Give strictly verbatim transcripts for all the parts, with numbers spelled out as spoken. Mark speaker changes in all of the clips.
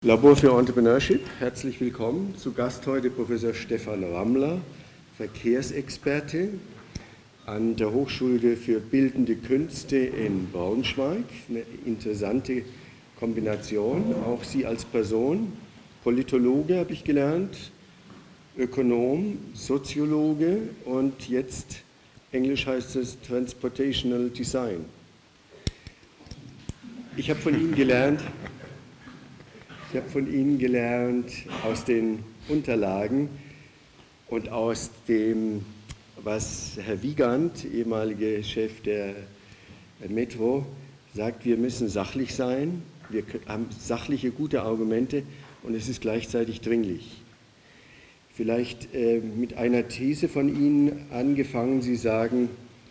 Speaker 1: Labor für Entrepreneurship, herzlich willkommen. Zu Gast heute Professor Stefan Rammler, Verkehrsexperte an der Hochschule für Bildende Künste in Braunschweig. Eine interessante Kombination, auch Sie als Person, Politologe habe ich gelernt, Ökonom, Soziologe und jetzt, Englisch heißt es Transportational Design. Ich habe von Ihnen gelernt, Ich habe von Ihnen gelernt aus den Unterlagen und aus dem, was Herr Wiegand, ehemaliger Chef der Metro, sagt, wir müssen sachlich sein, wir haben sachliche, gute Argumente und es ist gleichzeitig dringlich. Vielleicht äh, mit einer These von Ihnen angefangen, Sie sagen,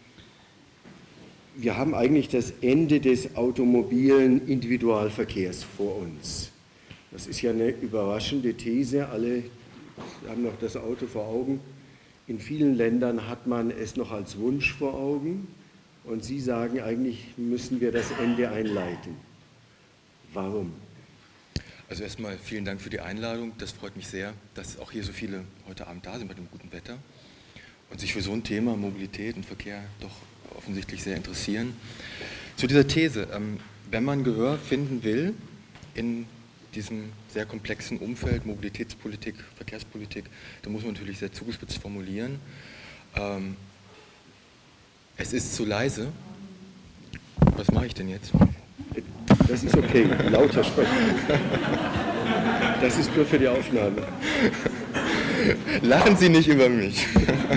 Speaker 1: wir haben eigentlich das Ende des automobilen Individualverkehrs vor uns. Das ist ja eine überraschende These, alle haben noch das Auto vor Augen. In vielen Ländern hat man es noch als Wunsch vor Augen und Sie sagen, eigentlich müssen wir das Ende einleiten. Warum?
Speaker 2: Also erstmal vielen Dank für die Einladung, das freut mich sehr, dass auch hier so viele heute Abend da sind bei dem guten Wetter und sich für so ein Thema Mobilität und Verkehr doch offensichtlich sehr interessieren. Zu dieser These, wenn man Gehör finden will in diesem sehr komplexen Umfeld, Mobilitätspolitik, Verkehrspolitik, da muss man natürlich sehr zugespitzt formulieren. Ähm, es ist zu leise. Was mache ich denn jetzt?
Speaker 1: Das ist okay, lauter sprechen. Das ist nur für die Aufnahme.
Speaker 2: Lachen Sie nicht über mich.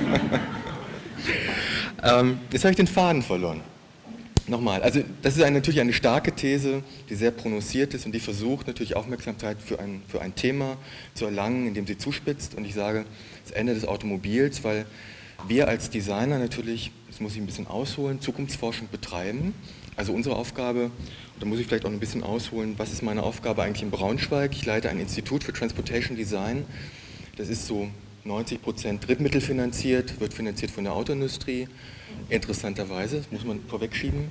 Speaker 2: ähm, jetzt habe ich den Faden verloren. Nochmal, also das ist eine, natürlich eine starke These, die sehr prononciert ist und die versucht natürlich Aufmerksamkeit für ein, für ein Thema zu erlangen, indem sie zuspitzt. Und ich sage, das Ende des Automobils, weil wir als Designer natürlich, das muss ich ein bisschen ausholen, Zukunftsforschung betreiben. Also unsere Aufgabe, und da muss ich vielleicht auch ein bisschen ausholen, was ist meine Aufgabe eigentlich in Braunschweig? Ich leite ein Institut für Transportation Design, das ist so neunzig Prozent drittmittelfinanziert, wird finanziert von der Autoindustrie. Interessanterweise, das muss man vorwegschieben.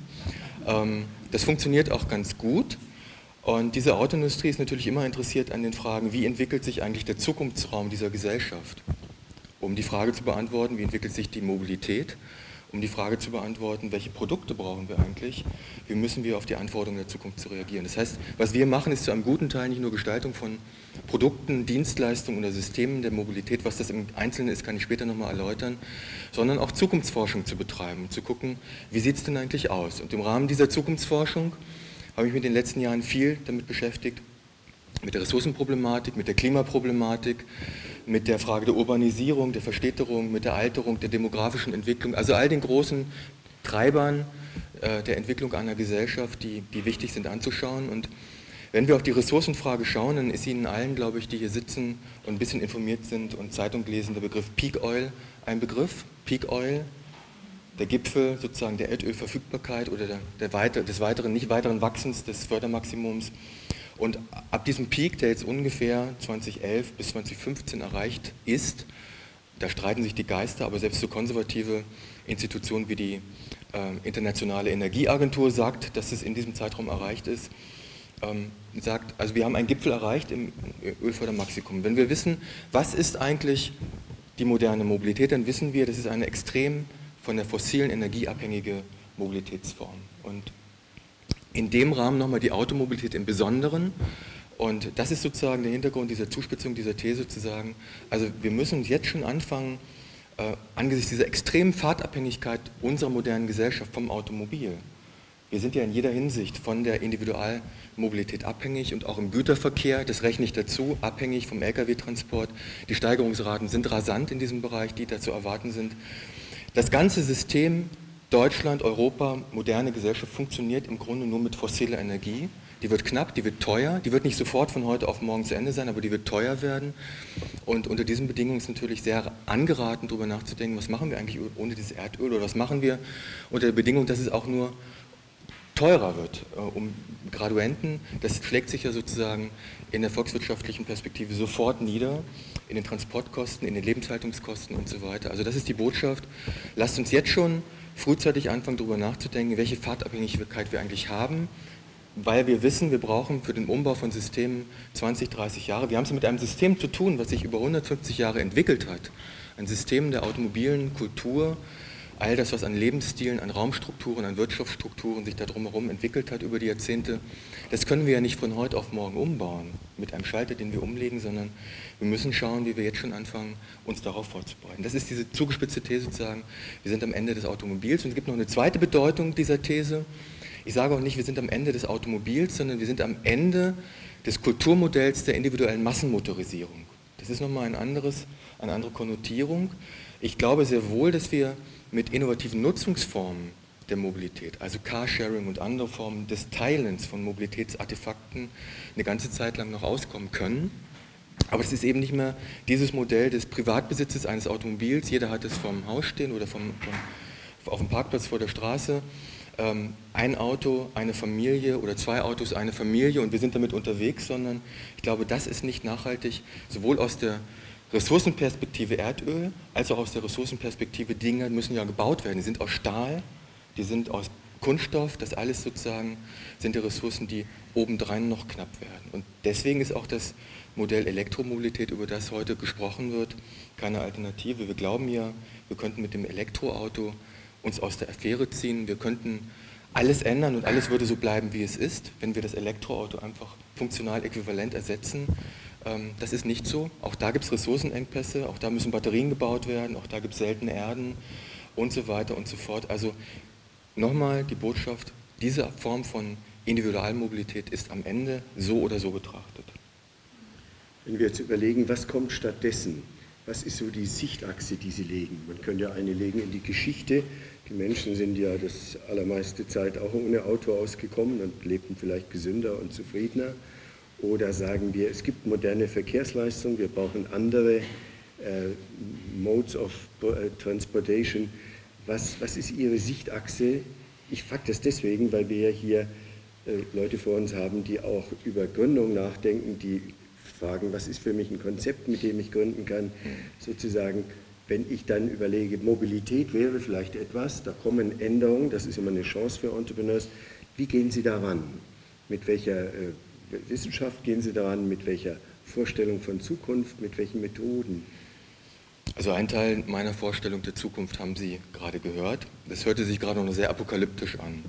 Speaker 2: Das funktioniert auch ganz gut und diese Autoindustrie ist natürlich immer interessiert an den Fragen, wie entwickelt sich eigentlich der Zukunftsraum dieser Gesellschaft? Um die Frage zu beantworten, wie entwickelt sich die Mobilität? Um die Frage zu beantworten, welche Produkte brauchen wir eigentlich? Wie müssen wir auf die Anforderungen der Zukunft zu reagieren? Das heißt, was wir machen, ist zu einem guten Teil nicht nur Gestaltung von Produkten, Dienstleistungen oder Systemen der Mobilität, was das im Einzelnen ist, kann ich später nochmal erläutern, sondern auch Zukunftsforschung zu betreiben, zu gucken, wie sieht es denn eigentlich aus? Und im Rahmen dieser Zukunftsforschung habe ich mich in den letzten Jahren viel damit beschäftigt, mit der Ressourcenproblematik, mit der Klimaproblematik, mit der Frage der Urbanisierung, der Verstädterung, mit der Alterung, der demografischen Entwicklung, also all den großen Treibern äh, der Entwicklung einer Gesellschaft, die, die wichtig sind anzuschauen. Und wenn wir auf die Ressourcenfrage schauen, dann ist Ihnen allen, glaube ich, die hier sitzen und ein bisschen informiert sind und Zeitung lesen, der Begriff Peak Oil ein Begriff. Peak Oil, der Gipfel sozusagen der Erdölverfügbarkeit oder der, der weiter, des weiteren, nicht weiteren Wachsens des Fördermaximums. Und ab diesem Peak, der jetzt ungefähr zweitausendelf bis zweitausendfünfzehn erreicht ist, da streiten sich die Geister, aber selbst so konservative Institutionen wie die äh, Internationale Energieagentur sagt, dass es in diesem Zeitraum erreicht ist, ähm, sagt, also wir haben einen Gipfel erreicht im Ölfördermaximum. Wenn wir wissen, was ist eigentlich die moderne Mobilität, dann wissen wir, das ist eine extrem von der fossilen Energie abhängige Mobilitätsform. Und in dem Rahmen nochmal die Automobilität im Besonderen und das ist sozusagen der Hintergrund dieser Zuspitzung, dieser These zu sagen, also wir müssen uns jetzt schon anfangen, äh, angesichts dieser extremen Fahrtabhängigkeit unserer modernen Gesellschaft vom Automobil. Wir sind ja in jeder Hinsicht von der Individualmobilität abhängig und auch im Güterverkehr, das rechne ich dazu, abhängig vom L K W-Transport. Die Steigerungsraten sind rasant in diesem Bereich, die da zu erwarten sind. Das ganze System Deutschland, Europa, moderne Gesellschaft funktioniert im Grunde nur mit fossiler Energie. Die wird knapp, die wird teuer, die wird nicht sofort von heute auf morgen zu Ende sein, aber die wird teuer werden. Und unter diesen Bedingungen ist natürlich sehr angeraten, darüber nachzudenken, was machen wir eigentlich ohne dieses Erdöl oder was machen wir unter der Bedingung, dass es auch nur teurer wird, um Graduenten. Das schlägt sich ja sozusagen in der volkswirtschaftlichen Perspektive sofort nieder, in den Transportkosten, in den Lebenshaltungskosten und so weiter. Also das ist die Botschaft. Lasst uns jetzt schon frühzeitig anfangen, darüber nachzudenken, welche Fahrtabhängigkeit wir eigentlich haben, weil wir wissen, wir brauchen für den Umbau von Systemen zwanzig, dreißig Jahre. Wir haben es mit einem System zu tun, was sich über hundertfünfzig Jahre entwickelt hat. Ein System der automobilen Kultur, all das, was an Lebensstilen, an Raumstrukturen, an Wirtschaftsstrukturen sich da drumherum entwickelt hat über die Jahrzehnte, das können wir ja nicht von heute auf morgen umbauen, mit einem Schalter, den wir umlegen, sondern wir müssen schauen, wie wir jetzt schon anfangen, uns darauf vorzubereiten. Das ist diese zugespitzte These sozusagen, wir sind am Ende des Automobils. Und es gibt noch eine zweite Bedeutung dieser These. Ich sage auch nicht, wir sind am Ende des Automobils, sondern wir sind am Ende des Kulturmodells der individuellen Massenmotorisierung. Das ist nochmal ein anderes, eine andere Konnotierung. Ich glaube sehr wohl, dass wir mit innovativen Nutzungsformen der Mobilität, also Carsharing und andere Formen des Teilens von Mobilitätsartefakten eine ganze Zeit lang noch auskommen können. Aber es ist eben nicht mehr dieses Modell des Privatbesitzes eines Automobils, jeder hat es vom Haus stehen oder vom, vom, auf dem Parkplatz vor der Straße, ähm, ein Auto, eine Familie oder zwei Autos, eine Familie und wir sind damit unterwegs, sondern ich glaube, das ist nicht nachhaltig, sowohl aus der Ressourcenperspektive Erdöl, als auch aus der Ressourcenperspektive Dinge müssen ja gebaut werden. Die sind aus Stahl, die sind aus Kunststoff, das alles sozusagen sind die Ressourcen, die obendrein noch knapp werden. Und deswegen ist auch das Modell Elektromobilität, über das heute gesprochen wird, keine Alternative. Wir glauben ja, wir könnten mit dem Elektroauto uns aus der Affäre ziehen, wir könnten alles ändern und alles würde so bleiben, wie es ist, wenn wir das Elektroauto einfach funktional äquivalent ersetzen. Das ist nicht so. Auch da gibt es Ressourcenengpässe, auch da müssen Batterien gebaut werden, auch da gibt es seltene Erden und so weiter und so fort. Also nochmal die Botschaft, diese Form von Individualmobilität ist am Ende so oder so betrachtet.
Speaker 1: Wenn wir jetzt überlegen, was kommt stattdessen, was ist so die Sichtachse, die Sie legen? Man könnte ja eine legen in die Geschichte. Die Menschen sind ja das allermeiste Zeit auch ohne Auto ausgekommen und lebten vielleicht gesünder und zufriedener. Oder sagen wir, es gibt moderne Verkehrsleistungen, wir brauchen andere äh, Modes of Transportation. Was, was ist Ihre Sichtachse? Ich frage das deswegen, weil wir ja hier äh, Leute vor uns haben, die auch über Gründung nachdenken, die fragen, was ist für mich ein Konzept, mit dem ich gründen kann, sozusagen. Wenn ich dann überlege, Mobilität wäre vielleicht etwas, da kommen Änderungen, das ist immer eine Chance für Entrepreneurs. Wie gehen Sie daran? Mit welcher äh, Wissenschaft gehen Sie daran, mit welcher Vorstellung von Zukunft, mit welchen Methoden?
Speaker 2: Also ein Teil meiner Vorstellung der Zukunft haben Sie gerade gehört. Das hörte sich gerade noch sehr apokalyptisch an.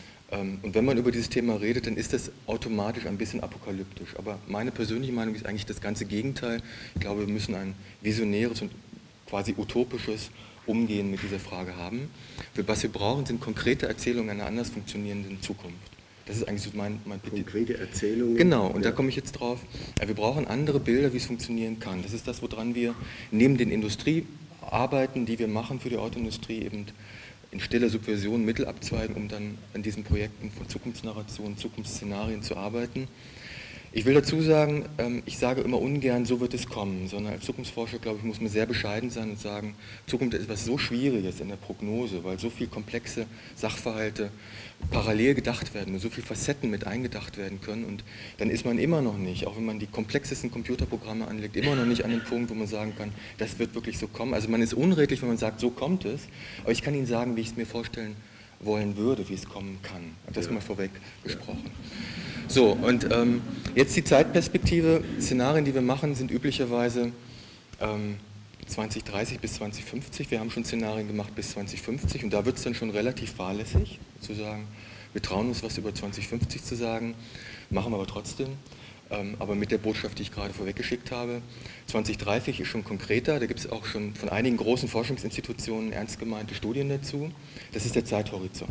Speaker 2: Und wenn man über dieses Thema redet, dann ist das automatisch ein bisschen apokalyptisch. Aber meine persönliche Meinung ist eigentlich das ganze Gegenteil. Ich glaube, wir müssen ein visionäres und quasi utopisches Umgehen mit dieser Frage haben. Was wir brauchen, sind konkrete Erzählungen einer anders funktionierenden Zukunft. Das ist eigentlich so mein, mein
Speaker 1: konkrete Erzählungen.
Speaker 2: Genau, und ja. Da komme ich jetzt drauf. Wir brauchen andere Bilder, wie es funktionieren kann. Das ist das, woran wir neben den Industriearbeiten, die wir machen für die Autoindustrie, eben in stiller Subversion Mittel abzweigen, um dann an diesen Projekten von Zukunftsnarrationen, Zukunftsszenarien zu arbeiten. Ich will dazu sagen, ich sage immer ungern, so wird es kommen, sondern als Zukunftsforscher, glaube ich, muss man sehr bescheiden sein und sagen, Zukunft ist etwas so Schwieriges in der Prognose, weil so viele komplexe Sachverhalte parallel gedacht werden und so viele Facetten mit eingedacht werden können und dann ist man immer noch nicht, auch wenn man die komplexesten Computerprogramme anlegt, immer noch nicht an dem Punkt, wo man sagen kann, das wird wirklich so kommen. Also man ist unredlich, wenn man sagt, so kommt es, aber ich kann Ihnen sagen, wie ich es mir vorstellen wollen würde, wie es kommen kann. Das mal vorweg gesprochen. So, und ähm, jetzt die Zeitperspektive. Szenarien, die wir machen, sind üblicherweise ähm, zwanzig dreißig bis zwanzig fünfzig. Wir haben schon Szenarien gemacht bis zwanzig fünfzig und da wird es dann schon relativ fahrlässig, zu sagen, wir trauen uns was über zwanzig fünfzig zu sagen, machen wir aber trotzdem. Ähm, aber mit der Botschaft, die ich gerade vorweggeschickt habe. zwanzig dreißig ist schon konkreter, da gibt es auch schon von einigen großen Forschungsinstitutionen ernst gemeinte Studien dazu. Das ist der Zeithorizont.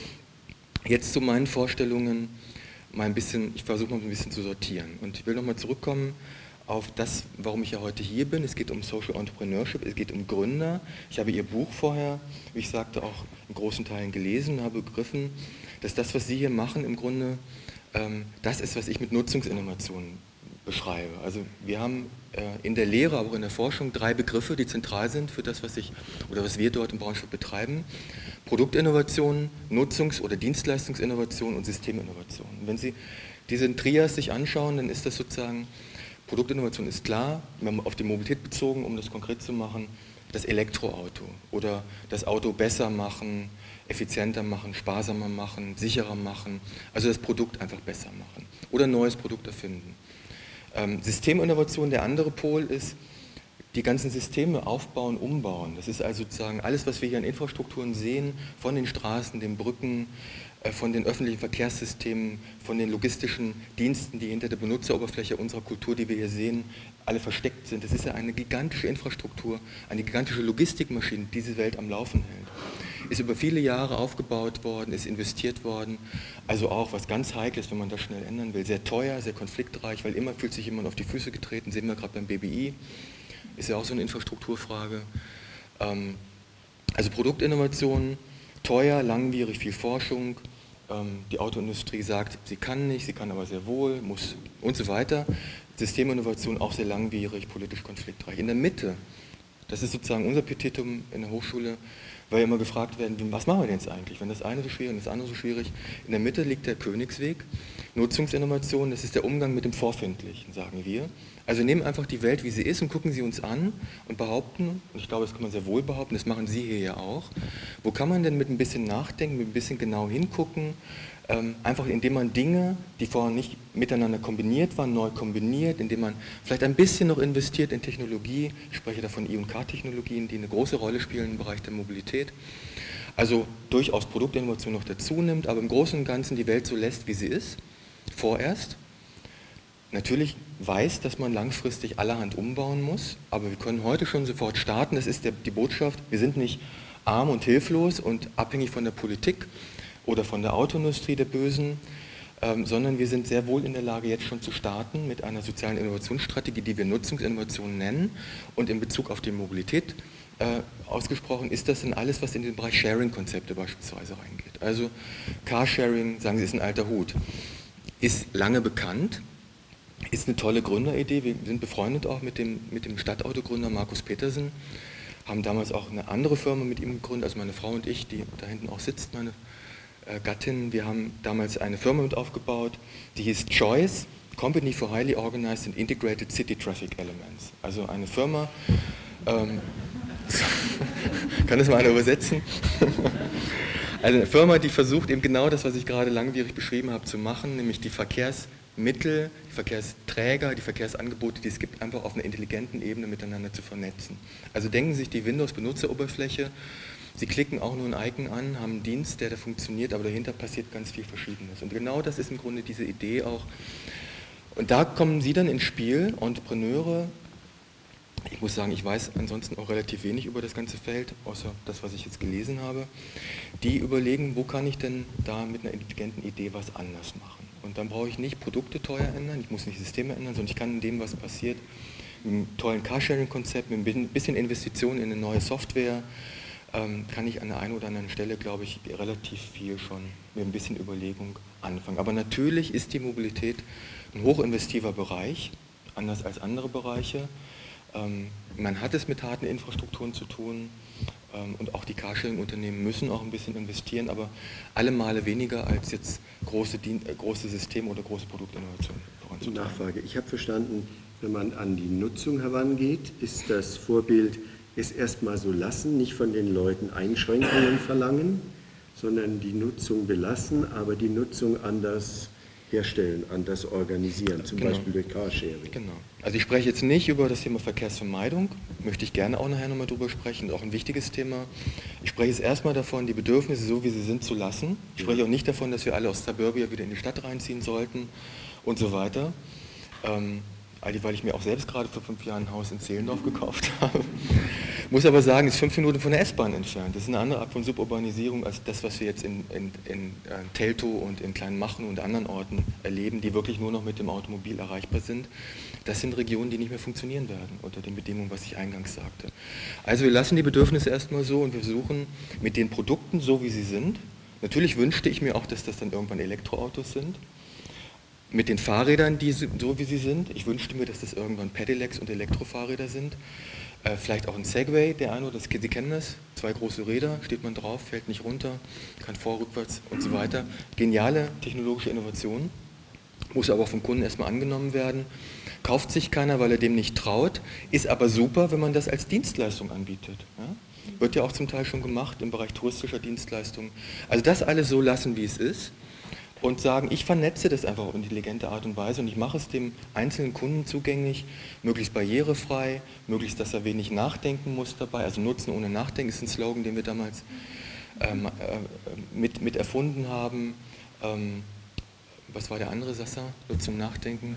Speaker 2: Jetzt zu meinen Vorstellungen. Mal ein bisschen, ich versuche mal ein bisschen zu sortieren. Und ich will nochmal zurückkommen auf das, warum ich ja heute hier bin. Es geht um Social Entrepreneurship, es geht um Gründer. Ich habe Ihr Buch vorher, wie ich sagte, auch in großen Teilen gelesen und habe begriffen, dass das, was Sie hier machen, im Grunde ähm, das ist, was ich mit Nutzungsinnovationen beschreibe. Also wir haben äh, in der Lehre, aber auch in der Forschung drei Begriffe, die zentral sind für das, was ich oder was wir dort in Braunschweig betreiben. Produktinnovation, Nutzungs- oder Dienstleistungsinnovation und Systeminnovation. Und wenn Sie diese Trias sich anschauen, dann ist das sozusagen, Produktinnovation ist klar, wir haben auf die Mobilität bezogen, um das konkret zu machen, das Elektroauto oder das Auto besser machen, effizienter machen, sparsamer machen, sicherer machen, also das Produkt einfach besser machen oder ein neues Produkt erfinden. Ähm, Systeminnovation, der andere Pol ist, die ganzen Systeme aufbauen, umbauen. Das ist also sozusagen alles, was wir hier an Infrastrukturen sehen, von den Straßen, den Brücken, äh, von den öffentlichen Verkehrssystemen, von den logistischen Diensten, die hinter der Benutzeroberfläche unserer Kultur, die wir hier sehen, alle versteckt sind. Das ist ja eine gigantische Infrastruktur, eine gigantische Logistikmaschine, die diese Welt am Laufen hält. Ist über viele Jahre aufgebaut worden, ist investiert worden, also auch was ganz Heikles, wenn man das schnell ändern will, sehr teuer, sehr konfliktreich, weil immer fühlt sich jemand auf die Füße getreten, sehen wir gerade beim B B I, ist ja auch so eine Infrastrukturfrage. Ähm, also Produktinnovationen, teuer, langwierig, viel Forschung, ähm, die Autoindustrie sagt, sie kann nicht, sie kann aber sehr wohl, muss und so weiter. Systeminnovation auch sehr langwierig, politisch konfliktreich. In der Mitte, das ist sozusagen unser Petitum in der Hochschule, weil immer gefragt werden, was machen wir denn jetzt eigentlich, wenn das eine so schwierig und das andere so schwierig. In der Mitte liegt der Königsweg, Nutzungsinnovation, das ist der Umgang mit dem Vorfindlichen, sagen wir. Also nehmen einfach die Welt, wie sie ist und gucken sie uns an und behaupten, und ich glaube, das kann man sehr wohl behaupten, das machen Sie hier ja auch, wo kann man denn mit ein bisschen Nachdenken, mit ein bisschen genau hingucken, ähm, einfach indem man Dinge, die vorher nicht miteinander kombiniert waren, neu kombiniert, indem man vielleicht ein bisschen noch investiert in Technologie, ich spreche da von I und K-Technologien, die eine große Rolle spielen im Bereich der Mobilität, also durchaus Produktinnovation noch dazu nimmt, aber im Großen und Ganzen die Welt so lässt, wie sie ist, vorerst. Natürlich weiß, dass man langfristig allerhand umbauen muss, aber wir können heute schon sofort starten, das ist der, die Botschaft, wir sind nicht arm und hilflos und abhängig von der Politik oder von der Autoindustrie der Bösen, ähm, sondern wir sind sehr wohl in der Lage, jetzt schon zu starten mit einer sozialen Innovationsstrategie, die wir Nutzungsinnovation nennen, und in Bezug auf die Mobilität äh, ausgesprochen ist das dann alles, was in den Bereich Sharing-Konzepte beispielsweise reingeht. Also Carsharing, sagen Sie, ist ein alter Hut, ist lange bekannt, ist eine tolle Gründeridee. Wir sind befreundet auch mit dem, mit dem Stadtautogründer Markus Petersen, haben damals auch eine andere Firma mit ihm gegründet, also meine Frau und ich, die da hinten auch sitzt, meine äh, Gattin. Wir haben damals eine Firma mit aufgebaut, die hieß Choice, Company for Highly Organized and Integrated City Traffic Elements. Also eine Firma, ähm, kann das mal einer übersetzen? Also eine Firma, die versucht eben genau das, was ich gerade langwierig beschrieben habe, zu machen, nämlich die Verkehrsmittel, die Verkehrsträger, die Verkehrsangebote, die es gibt, einfach auf einer intelligenten Ebene miteinander zu vernetzen. Also denken Sie sich die Windows-Benutzeroberfläche, Sie klicken auch nur ein Icon an, haben einen Dienst, der da funktioniert, aber dahinter passiert ganz viel Verschiedenes. Und genau das ist im Grunde diese Idee auch. Und da kommen Sie dann ins Spiel, Entrepreneure. Ich muss sagen, ich weiß ansonsten auch relativ wenig über das ganze Feld, außer das, was ich jetzt gelesen habe. Die überlegen, wo kann ich denn da mit einer intelligenten Idee was anders machen. Und dann brauche ich nicht Produkte teuer ändern, ich muss nicht Systeme ändern, sondern ich kann in dem, was passiert, mit einem tollen Carsharing-Konzept, mit ein bisschen Investitionen in eine neue Software, ähm, kann ich an der einen oder anderen Stelle, glaube ich, relativ viel schon mit ein bisschen Überlegung anfangen. Aber natürlich ist die Mobilität ein hochinvestiver Bereich, anders als andere Bereiche. Ähm, man hat es mit harten Infrastrukturen zu tun, ähm, und auch die Carsharing-Unternehmen müssen auch ein bisschen investieren, aber alle Male weniger als jetzt große, Dien äh, große Systeme oder große Produktinnovationen voranzutreiben.
Speaker 1: Nachfrage. Ich habe verstanden, wenn man an die Nutzung herangeht, ist das Vorbild, es erstmal so lassen, nicht von den Leuten Einschränkungen verlangen, sondern die Nutzung belassen, aber die Nutzung anders herstellen, anders organisieren, zum
Speaker 2: genau.
Speaker 1: Beispiel durch Carsharing.
Speaker 2: Genau. Also ich spreche jetzt nicht über das Thema Verkehrsvermeidung, möchte ich gerne auch nachher nochmal drüber sprechen, auch ein wichtiges Thema. Ich spreche jetzt erstmal davon, die Bedürfnisse so wie sie sind zu lassen. Ich spreche auch nicht davon, dass wir alle aus Suburbia wieder in die Stadt reinziehen sollten und so weiter. Ähm, weil ich mir auch selbst gerade vor fünf Jahren ein Haus in Zehlendorf gekauft habe. Muss aber sagen, es ist fünf Minuten von der S-Bahn entfernt. Das ist eine andere Art von Suburbanisierung als das, was wir jetzt in, in, in äh, Teltow und in Kleinmachen und anderen Orten erleben, die wirklich nur noch mit dem Automobil erreichbar sind. Das sind Regionen, die nicht mehr funktionieren werden, unter den Bedingungen, was ich eingangs sagte. Also wir lassen die Bedürfnisse erstmal so und wir versuchen mit den Produkten so, wie sie sind. Natürlich wünschte ich mir auch, dass das dann irgendwann Elektroautos sind. Mit den Fahrrädern, die so wie sie sind. Ich wünschte mir, dass das irgendwann Pedelecs und Elektrofahrräder sind. Äh, vielleicht auch ein Segway, der eine, das, Sie kennen das, zwei große Räder, steht man drauf, fällt nicht runter, kann vor, rückwärts und so weiter. Geniale technologische Innovation, muss aber vom Kunden erstmal angenommen werden. kauft sich keiner, weil er dem nicht traut, ist aber super, wenn man das als Dienstleistung anbietet. Ja? Wird ja auch zum Teil schon gemacht im Bereich touristischer Dienstleistungen. Also das alles so lassen, wie es ist und sagen, ich vernetze das einfach auf intelligente Art und Weise und ich mache es dem einzelnen Kunden zugänglich, möglichst barrierefrei, möglichst, dass er wenig nachdenken muss dabei. Also Nutzen ohne Nachdenken ist ein Slogan, den wir damals ähm, äh, mit, mit erfunden haben. Ähm, was war der andere Sasser? Nur zum Nachdenken.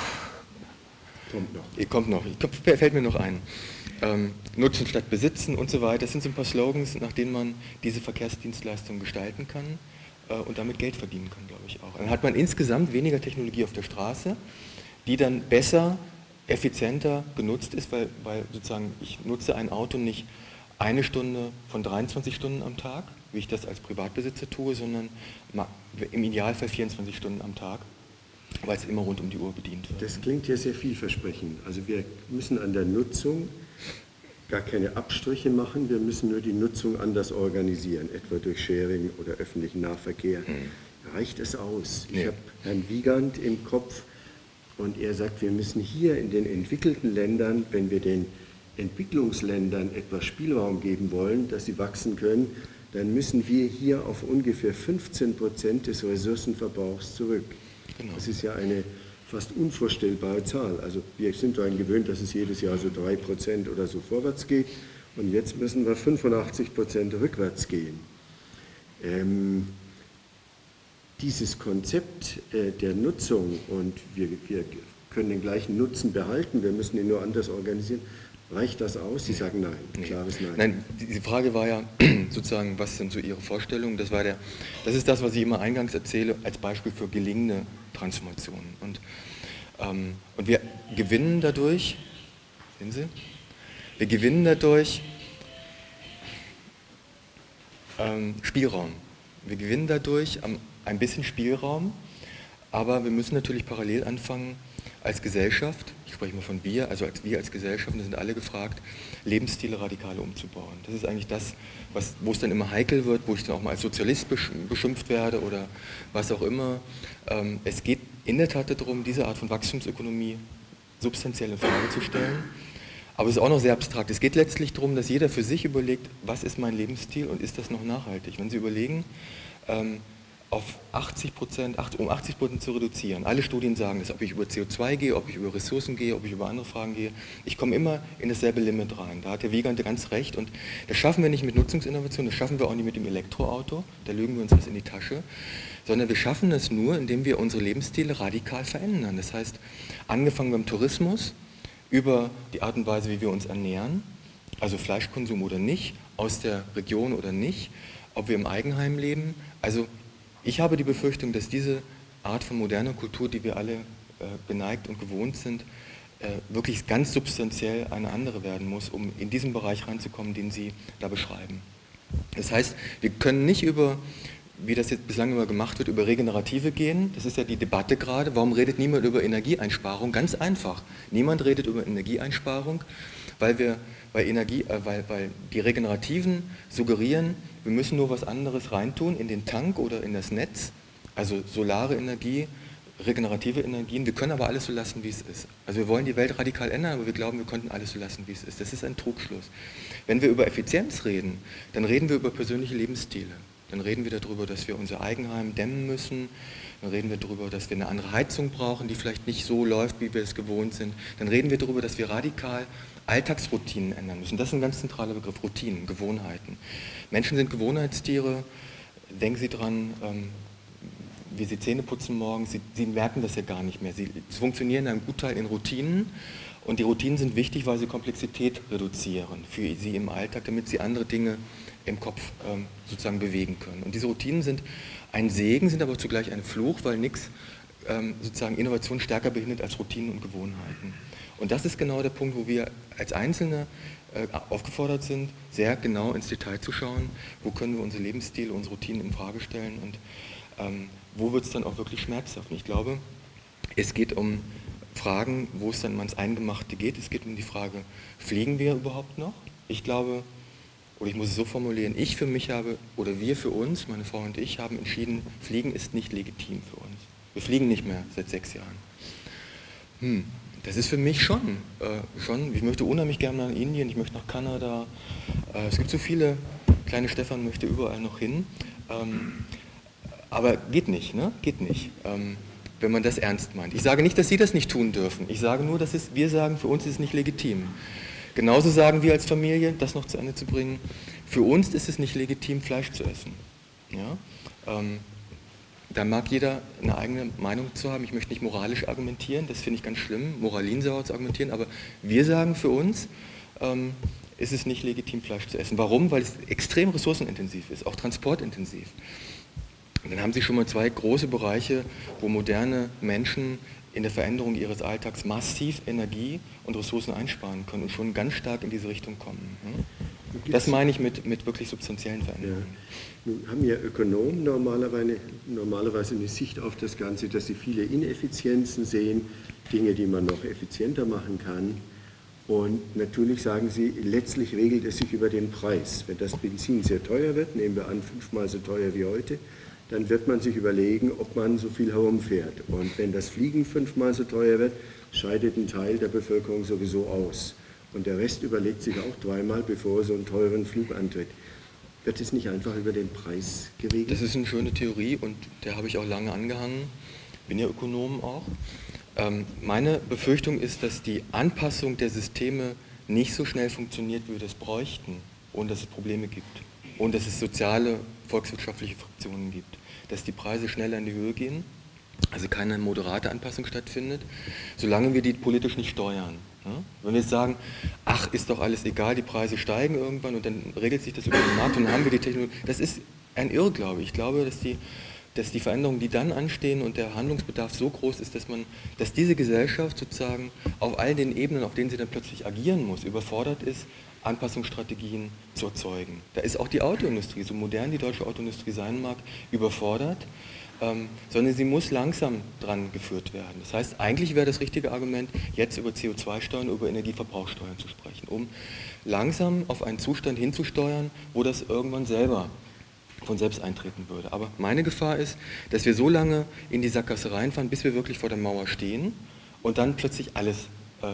Speaker 1: Kommt noch.
Speaker 2: Ihr kommt noch, ich, fällt mir noch ein. Ähm, Nutzen statt Besitzen und so weiter. Das sind so ein paar Slogans, nach denen man diese Verkehrsdienstleistung gestalten kann äh, und damit Geld verdienen kann, glaube ich auch. Dann hat man insgesamt weniger Technologie auf der Straße, die dann besser, effizienter genutzt ist, weil, weil sozusagen ich nutze ein Auto nicht eine Stunde von dreiundzwanzig Stunden am Tag, wie ich das als Privatbesitzer tue, sondern im Idealfall vierundzwanzig Stunden am Tag, weil es immer rund um die Uhr bedient wird.
Speaker 1: Das klingt ja sehr vielversprechend. Also wir müssen an der Nutzung gar keine Abstriche machen, wir müssen nur die Nutzung anders organisieren, etwa durch Sharing oder öffentlichen Nahverkehr. Hm. Reicht es aus? Ich nee. habe Herrn Wiegand im Kopf und er sagt, wir müssen hier in den entwickelten Ländern, wenn wir den Entwicklungsländern etwas Spielraum geben wollen, dass sie wachsen können, dann müssen wir hier auf ungefähr fünfzehn Prozent des Ressourcenverbrauchs zurück. Genau. Das ist ja eine fast unvorstellbare Zahl. Also wir sind daran gewöhnt, dass es jedes Jahr so drei Prozent oder so vorwärts geht und jetzt müssen wir fünfundachtzig Prozent rückwärts gehen. Ähm, dieses Konzept äh, der Nutzung und wir, wir können den gleichen Nutzen behalten, wir müssen ihn nur anders organisieren. Reicht das aus? Sie sagen nein,
Speaker 2: nee.
Speaker 1: Klares Nein.
Speaker 2: Nein, die Frage war ja sozusagen, was sind so Ihre Vorstellungen? Das war der, das ist das, was ich immer eingangs erzähle, als Beispiel für gelingende Transformationen. Und, ähm, und wir gewinnen dadurch, sehen Sie, wir gewinnen dadurch ähm, Spielraum. Wir gewinnen dadurch ein bisschen Spielraum, aber wir müssen natürlich parallel anfangen, als Gesellschaft, ich spreche mal von wir, also als wir als Gesellschaft, da sind alle gefragt, Lebensstile radikal umzubauen. Das ist eigentlich das, was, wo es dann immer heikel wird, wo ich dann auch mal als Sozialist beschimpft werde oder was auch immer. Ähm, es geht in der Tat darum, diese Art von Wachstumsökonomie substanziell in Frage zu stellen. Aber es ist auch noch sehr abstrakt. Es geht letztlich darum, dass jeder für sich überlegt, was ist mein Lebensstil und ist das noch nachhaltig? Wenn Sie überlegen, ähm, auf achtzig Prozent, um achtzig Prozent zu reduzieren. Alle Studien sagen das, ob ich über C O zwei gehe, ob ich über Ressourcen gehe, ob ich über andere Fragen gehe. Ich komme immer in dasselbe Limit rein. Da hat der Wiegand ganz recht. Und das schaffen wir nicht mit Nutzungsinnovation, das schaffen wir auch nicht mit dem Elektroauto, da lügen wir uns was in die Tasche, sondern wir schaffen das nur, indem wir unsere Lebensstile radikal verändern. Das heißt, angefangen beim Tourismus, über die Art und Weise, wie wir uns ernähren, also Fleischkonsum oder nicht, aus der Region oder nicht, ob wir im Eigenheim leben, also ich habe die Befürchtung, dass diese Art von moderner Kultur, die wir alle äh, geneigt und gewohnt sind, äh, wirklich ganz substanziell eine andere werden muss, um in diesen Bereich reinzukommen, den Sie da beschreiben. Das heißt, wir können nicht über, wie das jetzt bislang immer gemacht wird, über Regenerative gehen. Das ist ja die Debatte gerade. Warum redet niemand über Energieeinsparung? Ganz einfach. Niemand redet über Energieeinsparung, weil wir Weil, Energie, äh, weil, weil die Regenerativen suggerieren, wir müssen nur was anderes reintun in den Tank oder in das Netz, also solare Energie, regenerative Energien. Wir können aber alles so lassen, wie es ist. Also wir wollen die Welt radikal ändern, aber wir glauben, wir könnten alles so lassen, wie es ist. Das ist ein Trugschluss. Wenn wir über Effizienz reden, dann reden wir über persönliche Lebensstile. Dann reden wir darüber, dass wir unser Eigenheim dämmen müssen. Dann reden wir darüber, dass wir eine andere Heizung brauchen, die vielleicht nicht so läuft, wie wir es gewohnt sind. Dann reden wir darüber, dass wir radikal Alltagsroutinen ändern müssen. Das ist ein ganz zentraler Begriff, Routinen, Gewohnheiten. Menschen sind Gewohnheitstiere. Denken Sie dran, ähm, wie Sie Zähne putzen morgens, Sie, Sie merken das ja gar nicht mehr. Sie, Sie funktionieren in einem Gutteil in Routinen und die Routinen sind wichtig, weil sie Komplexität reduzieren für Sie im Alltag, damit Sie andere Dinge im Kopf ähm, sozusagen bewegen können. Und diese Routinen sind ein Segen, sind aber zugleich ein Fluch, weil nichts ähm, sozusagen Innovation stärker behindert als Routinen und Gewohnheiten. Und das ist genau der Punkt, wo wir als Einzelne äh, aufgefordert sind, sehr genau ins Detail zu schauen, wo können wir unsere Lebensstile, unsere Routinen in Frage stellen und ähm, wo wird es dann auch wirklich schmerzhaft. Und ich glaube, es geht um Fragen, wo es dann um ans Eingemachte geht. Es geht um die Frage, fliegen wir überhaupt noch? Ich glaube, oder ich muss es so formulieren, ich für mich habe, oder wir für uns, meine Frau und ich, haben entschieden, Fliegen ist nicht legitim für uns. Wir fliegen nicht mehr seit sechs Jahren. Hm. Das ist für mich schon, äh, schon. Ich möchte unheimlich gerne nach Indien, ich möchte nach Kanada. Äh, es gibt so viele, kleine Stefan möchte überall noch hin. Ähm, aber geht nicht, ne? Geht nicht, ähm, wenn man das ernst meint. Ich sage nicht, dass Sie das nicht tun dürfen. Ich sage nur, dass es, wir sagen, für uns ist es nicht legitim. Genauso sagen wir als Familie, das noch zu Ende zu bringen, für uns ist es nicht legitim, Fleisch zu essen. Ja? Ähm, Da mag jeder eine eigene Meinung zu haben. Ich möchte nicht moralisch argumentieren, das finde ich ganz schlimm, moralinsauer zu argumentieren, aber wir sagen für uns, ähm, ist es nicht legitim, Fleisch zu essen. Warum? Weil es extrem ressourcenintensiv ist, auch transportintensiv. Und dann haben Sie schon mal zwei große Bereiche, wo moderne Menschen in der Veränderung ihres Alltags massiv Energie und Ressourcen einsparen können und schon ganz stark in diese Richtung kommen. Das meine ich mit, mit wirklich substanziellen Veränderungen.
Speaker 1: Ja. Nun haben ja Ökonomen normalerweise, normalerweise eine Sicht auf das Ganze, dass sie viele Ineffizienzen sehen, Dinge, die man noch effizienter machen kann. Und natürlich sagen sie, letztlich regelt es sich über den Preis. Wenn das Benzin sehr teuer wird, nehmen wir an, fünfmal so teuer wie heute, dann wird man sich überlegen, ob man so viel herumfährt. Und wenn das Fliegen fünfmal so teuer wird, scheidet ein Teil der Bevölkerung sowieso aus. Und der Rest überlegt sich auch dreimal, bevor er so einen teuren Flug antritt. Wird es nicht einfach über den Preis geregelt?
Speaker 2: Das ist eine schöne Theorie und der habe ich auch lange angehangen. Bin ja Ökonom auch. Ähm, meine Befürchtung ist, dass die Anpassung der Systeme nicht so schnell funktioniert, wie wir das bräuchten, ohne dass es Probleme gibt. Und dass es soziale, volkswirtschaftliche Fraktionen gibt. Dass die Preise schneller in die Höhe gehen, also keine moderate Anpassung stattfindet, solange wir die politisch nicht steuern. Ja? Wenn wir jetzt sagen, ach, ist doch alles egal, die Preise steigen irgendwann und dann regelt sich das über den Markt und dann haben wir die Technologie. Das ist ein Irrglaube. Ich glaube, dass die, dass die Veränderungen, die dann anstehen und der Handlungsbedarf so groß ist, dass man, dass diese Gesellschaft sozusagen auf all den Ebenen, auf denen sie dann plötzlich agieren muss, überfordert ist, Anpassungsstrategien zu erzeugen. Da ist auch die Autoindustrie, so modern die deutsche Autoindustrie sein mag, überfordert, ähm, sondern sie muss langsam dran geführt werden. Das heißt, eigentlich wäre das richtige Argument, jetzt über C O zwei Steuern, über Energieverbrauchssteuern zu sprechen, um langsam auf einen Zustand hinzusteuern, wo das irgendwann selber von selbst eintreten würde. Aber meine Gefahr ist, dass wir so lange in die Sackgasse reinfahren, bis wir wirklich vor der Mauer stehen und dann plötzlich alles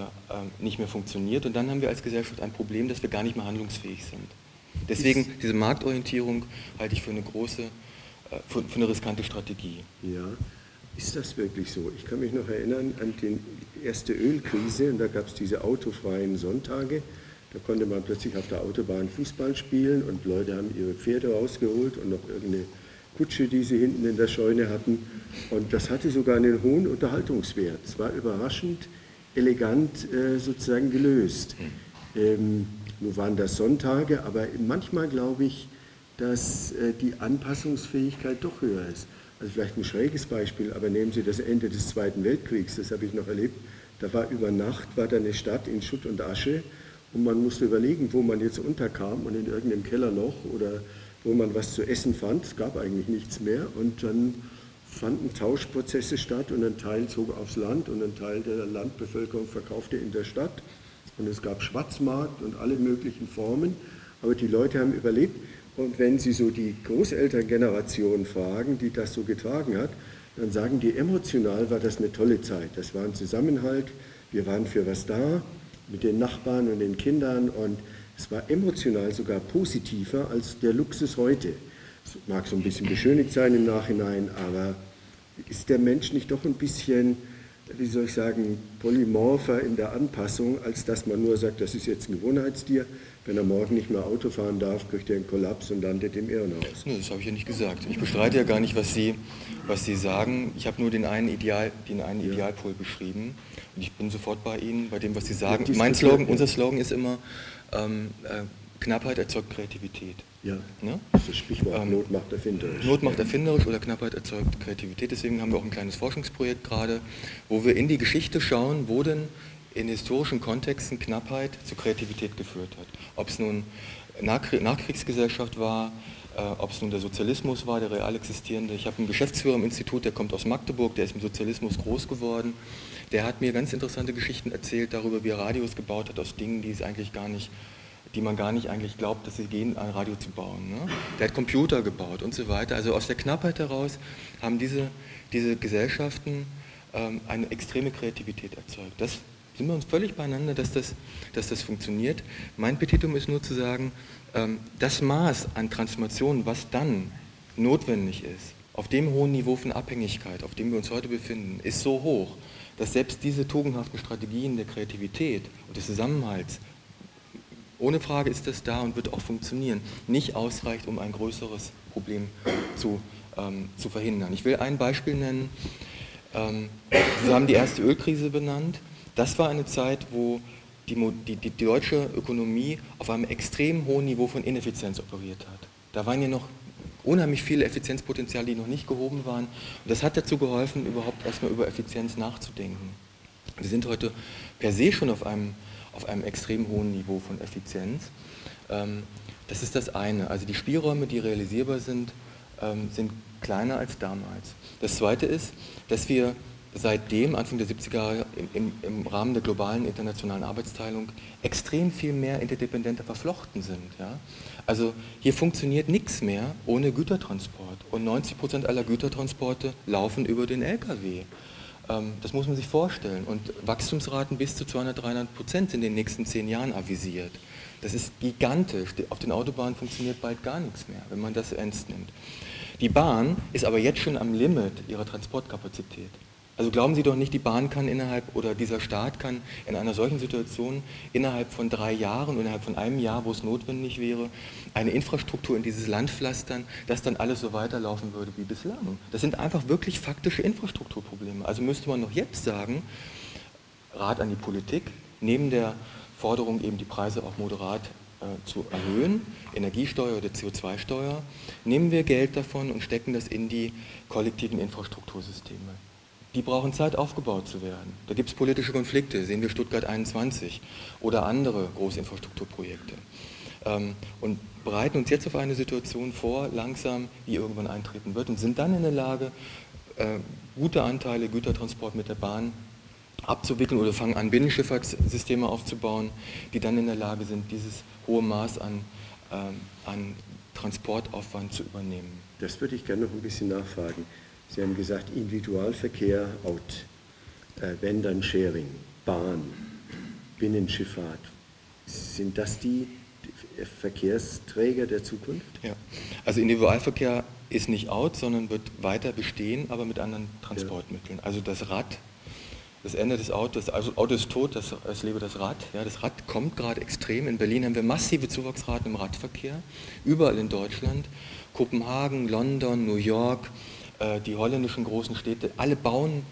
Speaker 2: nicht mehr funktioniert und dann haben wir als Gesellschaft ein Problem, dass wir gar nicht mehr handlungsfähig sind. Deswegen diese Marktorientierung halte ich für eine große, für eine riskante Strategie.
Speaker 1: Ja, ist das wirklich so? Ich kann mich noch erinnern an die erste Ölkrise und da gab es diese autofreien Sonntage. Da konnte man plötzlich auf der Autobahn Fußball spielen und Leute haben ihre Pferde rausgeholt und noch irgendeine Kutsche, die sie hinten in der Scheune hatten. Und das hatte sogar einen hohen Unterhaltungswert. Es war überraschend elegant äh, sozusagen gelöst. Ähm, nun waren das Sonntage, aber manchmal glaube ich, dass äh, die Anpassungsfähigkeit doch höher ist. Also vielleicht ein schräges Beispiel, aber nehmen Sie das Ende des Zweiten Weltkriegs, das habe ich noch erlebt. Da war über Nacht, war da eine Stadt in Schutt und Asche und man musste überlegen, wo man jetzt unterkam und in irgendeinem Kellerloch oder wo man was zu essen fand. Es gab eigentlich nichts mehr und dann fanden Tauschprozesse statt und ein Teil zog aufs Land und ein Teil der Landbevölkerung verkaufte in der Stadt und es gab Schwarzmarkt und alle möglichen Formen, aber die Leute haben überlebt und wenn Sie so die Großelterngeneration fragen, die das so getragen hat, dann sagen die, emotional war das eine tolle Zeit, das war ein Zusammenhalt, wir waren für was da mit den Nachbarn und den Kindern und es war emotional sogar positiver als der Luxus heute. Es mag so ein bisschen beschönigt sein im Nachhinein, aber ist der Mensch nicht doch ein bisschen, wie soll ich sagen, polymorpher in der Anpassung, als dass man nur sagt, das ist jetzt ein Gewohnheitstier. Wenn er morgen nicht mehr Auto fahren darf, kriegt er einen Kollaps und landet im Irrenhaus.
Speaker 2: Nee, das habe ich ja nicht gesagt. Ich bestreite ja gar nicht, was Sie, was Sie sagen. Ich habe nur den einen, Ideal, den einen ja. Idealpol beschrieben. Und ich bin sofort bei Ihnen, bei dem, was Sie sagen. Mein Slogan, unser Slogan ist immer, ähm, äh, Knappheit erzeugt Kreativität.
Speaker 1: Ja, ne? Das ist das Sprichwort, ähm, Not macht erfinderisch.
Speaker 2: Not macht erfinderisch oder Knappheit erzeugt Kreativität. Deswegen haben wir auch ein kleines Forschungsprojekt gerade, wo wir in die Geschichte schauen, wo denn in historischen Kontexten Knappheit zu Kreativität geführt hat. Ob es nun Nachkriegsgesellschaft war, äh, ob es nun der Sozialismus war, der real existierende. Ich habe einen Geschäftsführer im Institut, der kommt aus Magdeburg, der ist im Sozialismus groß geworden. Der hat mir ganz interessante Geschichten erzählt darüber, wie er Radios gebaut hat aus Dingen, die es eigentlich gar nicht die man gar nicht eigentlich glaubt, dass sie gehen, ein Radio zu bauen. Ne? Der hat Computer gebaut und so weiter. Also aus der Knappheit heraus haben diese, diese Gesellschaften ähm, eine extreme Kreativität erzeugt. Das Sind wir uns völlig beieinander, dass das, dass das funktioniert? Mein Petitum ist nur zu sagen, ähm, das Maß an Transformation, was dann notwendig ist, auf dem hohen Niveau von Abhängigkeit, auf dem wir uns heute befinden, ist so hoch, dass selbst diese tugendhaften Strategien der Kreativität und des Zusammenhalts, ohne Frage ist das da und wird auch funktionieren, nicht ausreicht, um ein größeres Problem zu, ähm, zu verhindern. Ich will ein Beispiel nennen. Ähm, Sie haben die erste Ölkrise benannt. Das war eine Zeit, wo die, die, die deutsche Ökonomie auf einem extrem hohen Niveau von Ineffizienz operiert hat. Da waren ja noch unheimlich viele Effizienzpotenziale, die noch nicht gehoben waren. Und das hat dazu geholfen, überhaupt erstmal über Effizienz nachzudenken. Wir sind heute per se schon auf einem, auf einem extrem hohen Niveau von Effizienz. Ähm, das ist das eine. Also die Spielräume, die realisierbar sind, ähm, sind kleiner als damals. Das zweite ist, dass wir seitdem, Anfang der siebziger Jahre, im, im Rahmen der globalen internationalen Arbeitsteilung extrem viel mehr interdependenter verflochten sind. Ja? Also hier funktioniert nichts mehr ohne Gütertransport und neunzig Prozent aller Gütertransporte laufen über den L K W. Ähm, das muss man sich vorstellen und Wachstumsraten bis zu zweihundert, dreihundert Prozent in den nächsten zehn Jahren avisiert. Das ist gigantisch. Auf den Autobahnen funktioniert bald gar nichts mehr, wenn man das ernst nimmt. Die Bahn ist aber jetzt schon am Limit ihrer Transportkapazität. Also glauben Sie doch nicht, die Bahn kann innerhalb, oder dieser Staat kann in einer solchen Situation innerhalb von drei Jahren, innerhalb von einem Jahr, wo es notwendig wäre, eine Infrastruktur in dieses Land pflastern, dass dann alles so weiterlaufen würde wie bislang. Das sind einfach wirklich faktische Infrastrukturprobleme. Also müsste man noch jetzt sagen, Rat an die Politik, neben der Forderung eben die Preise auch moderat äh, zu erhöhen, Energiesteuer oder C O zwei Steuer, nehmen wir Geld davon und stecken das in die kollektiven Infrastruktursysteme. Die brauchen Zeit, aufgebaut zu werden. Da gibt es politische Konflikte, sehen wir Stuttgart einundzwanzig oder andere Großinfrastrukturprojekte. Ähm, und bereiten uns jetzt auf eine Situation vor, langsam, die irgendwann eintreten wird und sind dann in der Lage, äh, gute Anteile Gütertransport mit der Bahn abzuwickeln oder fangen an, Binnenschifffahrtssysteme aufzubauen, die dann in der Lage sind, dieses hohe Maß an, ähm, an Transportaufwand zu übernehmen.
Speaker 1: Das würde ich gerne noch ein bisschen nachfragen. Sie haben gesagt, Individualverkehr, Out, äh, wenn dann Sharing, Bahn, Binnenschifffahrt. Sind das die Verkehrsträger der Zukunft?
Speaker 2: Ja, also Individualverkehr ist nicht out, sondern wird weiter bestehen, aber mit anderen Transportmitteln. Ja. Also das Rad, das Ende des Autos, also Auto ist tot, das, es lebe das Rad. Ja, das Rad kommt gerade extrem. In Berlin haben wir massive Zuwachsraten im Radverkehr, überall in Deutschland. Kopenhagen, London, New York, die holländischen großen Städte, alle bauen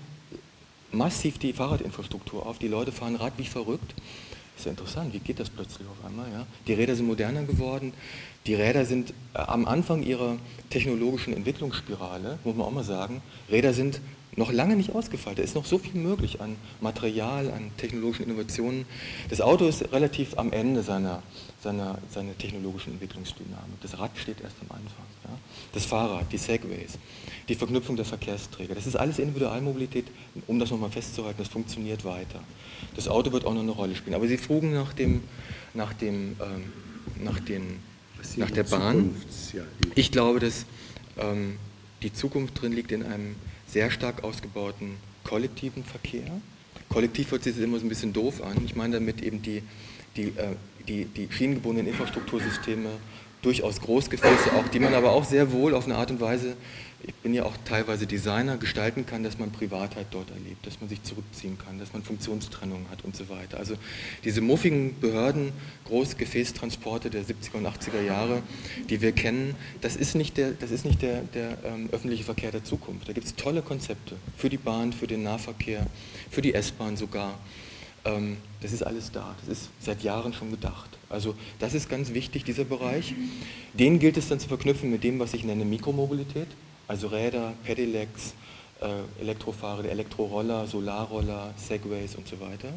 Speaker 2: massiv die Fahrradinfrastruktur auf. Die Leute fahren Rad wie verrückt. Das ist ja interessant, wie geht das plötzlich auf einmal? Ja? Die Räder sind moderner geworden. Die Räder sind am Anfang ihrer technologischen Entwicklungsspirale, muss man auch mal sagen. Räder sind noch lange nicht ausgefeilt. Da ist noch so viel möglich an Material, an technologischen Innovationen. Das Auto ist relativ am Ende seiner, seiner, seiner technologischen Entwicklungsdynamik. Das Rad steht erst am Anfang. Ja? Das Fahrrad, die Segways, die Verknüpfung der Verkehrsträger. Das ist alles Individualmobilität, um das nochmal festzuhalten, das funktioniert weiter. Das Auto wird auch noch eine Rolle spielen. Aber Sie frugen nach, dem, nach, dem, ähm, nach, den, nach der Bahn. Ich glaube, dass ähm, die Zukunft drin liegt in einem sehr stark ausgebauten kollektiven Verkehr. Kollektiv hört sich das immer so ein bisschen doof an. Ich meine damit eben die, die, äh, die, die schienengebundenen Infrastruktursysteme, durchaus Großgefäße auch, die man aber auch sehr wohl auf eine Art und Weise, ich bin ja auch teilweise Designer, gestalten kann, dass man Privatheit dort erlebt, dass man sich zurückziehen kann, dass man Funktionstrennung hat und so weiter. Also diese muffigen Behörden, Großgefäßtransporte der siebziger und achtziger Jahre, die wir kennen, das ist nicht der, das ist nicht der, der ähm, öffentliche Verkehr der Zukunft. Da gibt es tolle Konzepte für die Bahn, für den Nahverkehr, für die S-Bahn sogar. Ähm, das ist alles da, das ist seit Jahren schon gedacht. Also das ist ganz wichtig, dieser Bereich. Den gilt es dann zu verknüpfen mit dem, was ich nenne Mikromobilität, also Räder, Pedelecs, äh, Elektrofahrräder, Elektroroller, Solarroller, Segways und so weiter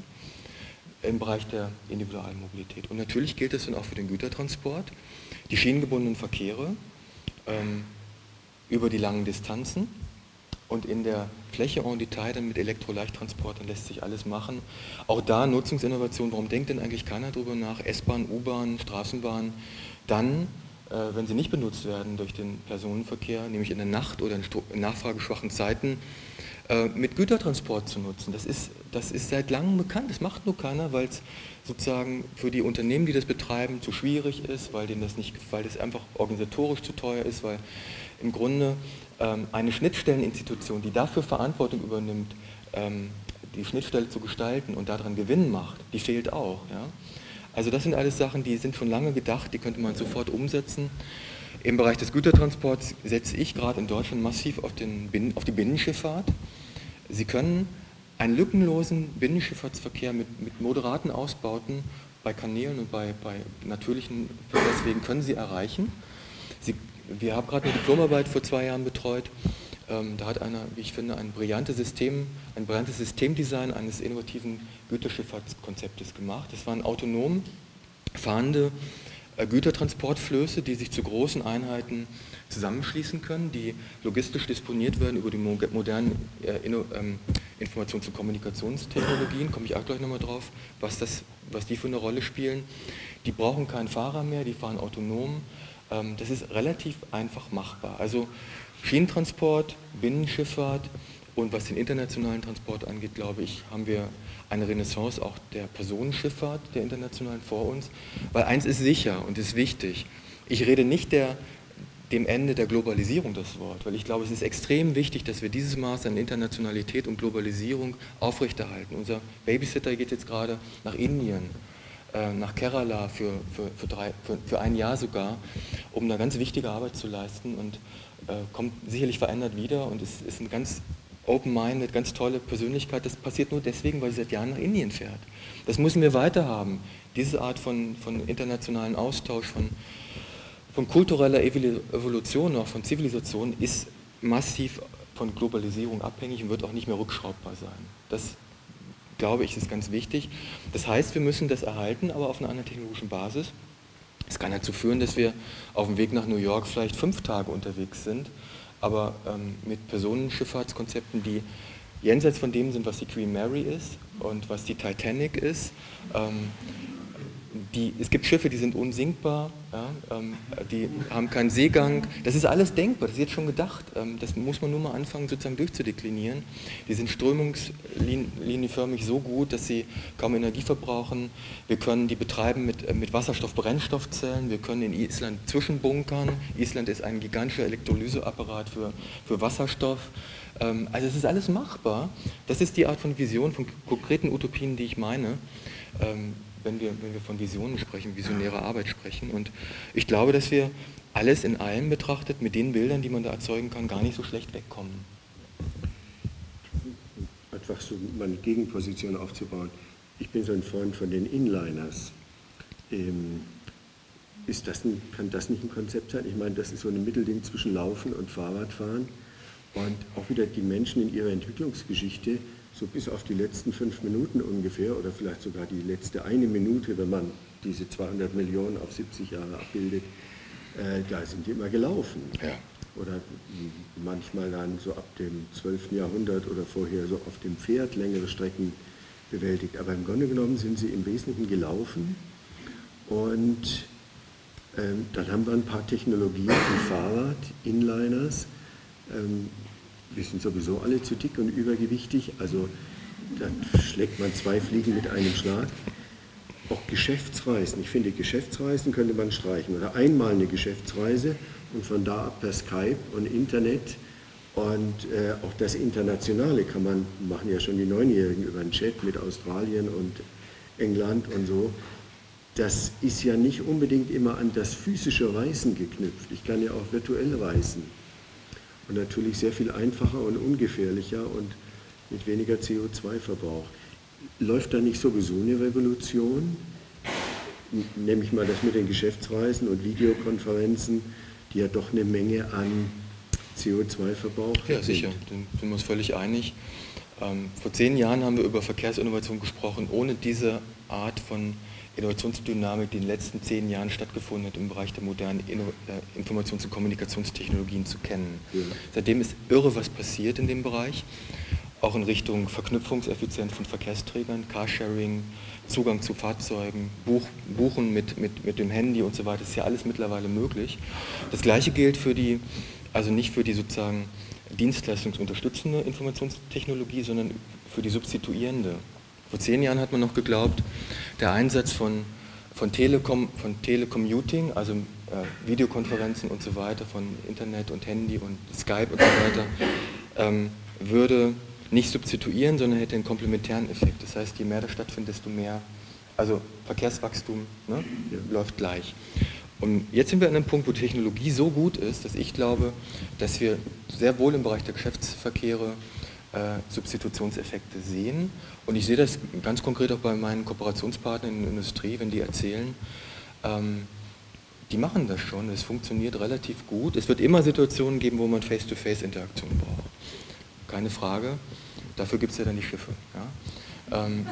Speaker 2: im Bereich der Individualmobilität. Und natürlich gilt es dann auch für den Gütertransport, die schienengebundenen Verkehre ähm, über die langen Distanzen. Und in der Fläche en Detail dann mit Elektroleichttransportern lässt sich alles machen. Auch da Nutzungsinnovation, warum denkt denn eigentlich keiner darüber nach? S-Bahn, U-Bahn, Straßenbahn, dann äh, wenn sie nicht benutzt werden durch den Personenverkehr, nämlich in der Nacht oder in, in nachfrageschwachen Zeiten, äh, mit Gütertransport zu nutzen. Das ist, das ist seit langem bekannt, das macht nur keiner, weil es sozusagen für die Unternehmen, die das betreiben, zu schwierig ist, weil denen das nicht, weil das einfach organisatorisch zu teuer ist, weil im Grunde ähm, eine Schnittstelleninstitution, die dafür Verantwortung übernimmt, ähm, die Schnittstelle zu gestalten und daran Gewinn macht, die fehlt auch. Ja? Also das sind alles Sachen, die sind schon lange gedacht, die könnte man sofort umsetzen. Im Bereich des Gütertransports setze ich gerade in Deutschland massiv auf, den, auf die Binnenschifffahrt. Sie können einen lückenlosen Binnenschifffahrtsverkehr mit, mit moderaten Ausbauten bei Kanälen und bei, bei natürlichen Verkehrswegen können Sie erreichen. Sie, wir haben gerade eine Diplomarbeit vor zwei Jahren betreut. Ähm, da hat einer, wie ich finde, ein brillantes System, ein brillantes Systemdesign eines innovativen Güterschifffahrtskonzeptes gemacht. Das waren autonom fahrende äh, Gütertransportflöße, die sich zu großen Einheiten zusammenschließen können, die logistisch disponiert werden über die mo modernen äh, Inno, ähm, Informations- und Kommunikationstechnologien, komme ich auch gleich nochmal drauf, was, das, was die für eine Rolle spielen. Die brauchen keinen Fahrer mehr, die fahren autonom. Ähm, das ist relativ einfach machbar. Also Schienentransport, Binnenschifffahrt und was den internationalen Transport angeht, glaube ich, haben wir eine Renaissance auch der Personenschifffahrt, der internationalen vor uns. Weil eins ist sicher und ist wichtig, ich rede nicht der, dem Ende der Globalisierung das Wort, weil ich glaube, es ist extrem wichtig, dass wir dieses Maß an Internationalität und Globalisierung aufrechterhalten. Unser Babysitter geht jetzt gerade nach Indien, äh, nach Kerala für, für, für, drei, für, für ein Jahr sogar, um da ganz wichtige Arbeit zu leisten und äh, kommt sicherlich verändert wieder und ist, ist eine ganz open-minded, ganz tolle Persönlichkeit. Das passiert nur deswegen, weil sie seit Jahren nach Indien fährt. Das müssen wir weiterhaben. Diese Art von, von internationalen Austausch, von Von kultureller Evolution, auch von Zivilisation, ist massiv von Globalisierung abhängig und wird auch nicht mehr rückschraubbar sein. Das, glaube ich, ist ganz wichtig. Das heißt, wir müssen das erhalten, aber auf einer anderen technologischen Basis. Es kann dazu führen, dass wir auf dem Weg nach New York vielleicht fünf Tage unterwegs sind, aber ähm, mit Personenschifffahrtskonzepten, die jenseits von dem sind, was die Queen Mary ist und was die Titanic ist. Ähm, Die, es gibt Schiffe, die sind unsinkbar, ja, ähm, die haben keinen Seegang. Das ist alles denkbar, das ist jetzt schon gedacht. Ähm, das muss man nur mal anfangen, sozusagen durchzudeklinieren. Die sind strömungslinienförmig so gut, dass sie kaum Energie verbrauchen. Wir können die betreiben mit, äh, mit Wasserstoff-Brennstoffzellen. Wir können in Island zwischenbunkern. Island ist ein gigantischer Elektrolyseapparat für, für Wasserstoff. Ähm, also es ist alles machbar. Das ist die Art von Vision, von konkreten Utopien, die ich meine. Ähm, Wenn wir, wenn wir von Visionen sprechen, visionärer Arbeit sprechen. Und ich glaube, dass wir alles in allem betrachtet, mit den Bildern, die man da erzeugen kann, gar nicht so schlecht wegkommen.
Speaker 1: Einfach so mal eine Gegenposition aufzubauen. Ich bin so ein Freund von den Inliners. Ähm, ist das ein, kann das nicht ein Konzept sein? Ich meine, das ist so ein Mittelding zwischen Laufen und Fahrradfahren. Und auch wieder die Menschen in ihrer Entwicklungsgeschichte, so bis auf die letzten fünf Minuten ungefähr oder vielleicht sogar die letzte eine Minute, wenn man diese zweihundert Millionen auf siebzig Jahre abbildet, äh, da sind die immer gelaufen.
Speaker 2: Ja.
Speaker 1: Oder manchmal dann so ab dem zwölften Jahrhundert oder vorher so auf dem Pferd längere Strecken bewältigt. Aber im Grunde genommen sind sie im Wesentlichen gelaufen und ähm, dann haben wir ein paar Technologien wie Fahrrad, Inliners. Ähm, Wir sind sowieso alle zu dick und übergewichtig, also da schlägt man zwei Fliegen mit einem Schlag. Auch Geschäftsreisen, ich finde, Geschäftsreisen könnte man streichen oder einmal eine Geschäftsreise und von da ab per Skype und Internet und äh, auch das Internationale kann man, machen ja schon die Neunjährigen über einen Chat mit Australien und England und so. Das ist ja nicht unbedingt immer an das physische Reisen geknüpft, ich kann ja auch virtuell reisen. Und natürlich sehr viel einfacher und ungefährlicher und mit weniger C O zwei Verbrauch. Läuft da nicht sowieso eine Revolution? Nehme ich mal das mit den Geschäftsreisen und Videokonferenzen, die ja doch eine Menge an C O zwei Verbrauch haben.
Speaker 2: Ja, sicher, da sind wir uns völlig einig. Ähm, vor zehn Jahren haben wir über Verkehrsinnovation gesprochen, ohne diese Art von Innovationsdynamik, die in den letzten zehn Jahren stattgefunden hat im Bereich der modernen Inno- äh, Informations- und Kommunikationstechnologien zu kennen. Ja. Seitdem ist irre was passiert in dem Bereich, auch in Richtung Verknüpfungseffizienz von Verkehrsträgern, Carsharing, Zugang zu Fahrzeugen, Buch, Buchen mit, mit, mit dem Handy und so weiter, ist ja alles mittlerweile möglich. Das Gleiche gilt für die, also nicht für die sozusagen dienstleistungsunterstützende Informationstechnologie, sondern für die substituierende. Vor zehn Jahren hat man noch geglaubt, der Einsatz von, von, Telekom, von Telecommuting, also äh, Videokonferenzen und so weiter, von Internet und Handy und Skype und so weiter, ähm, würde nicht substituieren, sondern hätte einen komplementären Effekt. Das heißt, je mehr das stattfindet, desto mehr, also Verkehrswachstum, ne, ja, läuft gleich. Und jetzt sind wir an einem Punkt, wo Technologie so gut ist, dass ich glaube, dass wir sehr wohl im Bereich der Geschäftsverkehre äh, Substitutionseffekte sehen. Und ich sehe das ganz konkret auch bei meinen Kooperationspartnern in der Industrie, wenn die erzählen, ähm, die machen das schon, es funktioniert relativ gut. Es wird immer Situationen geben, wo man Face-to-Face-Interaktion braucht. Keine Frage. Dafür gibt es ja dann die Schiffe. Ja? Ähm,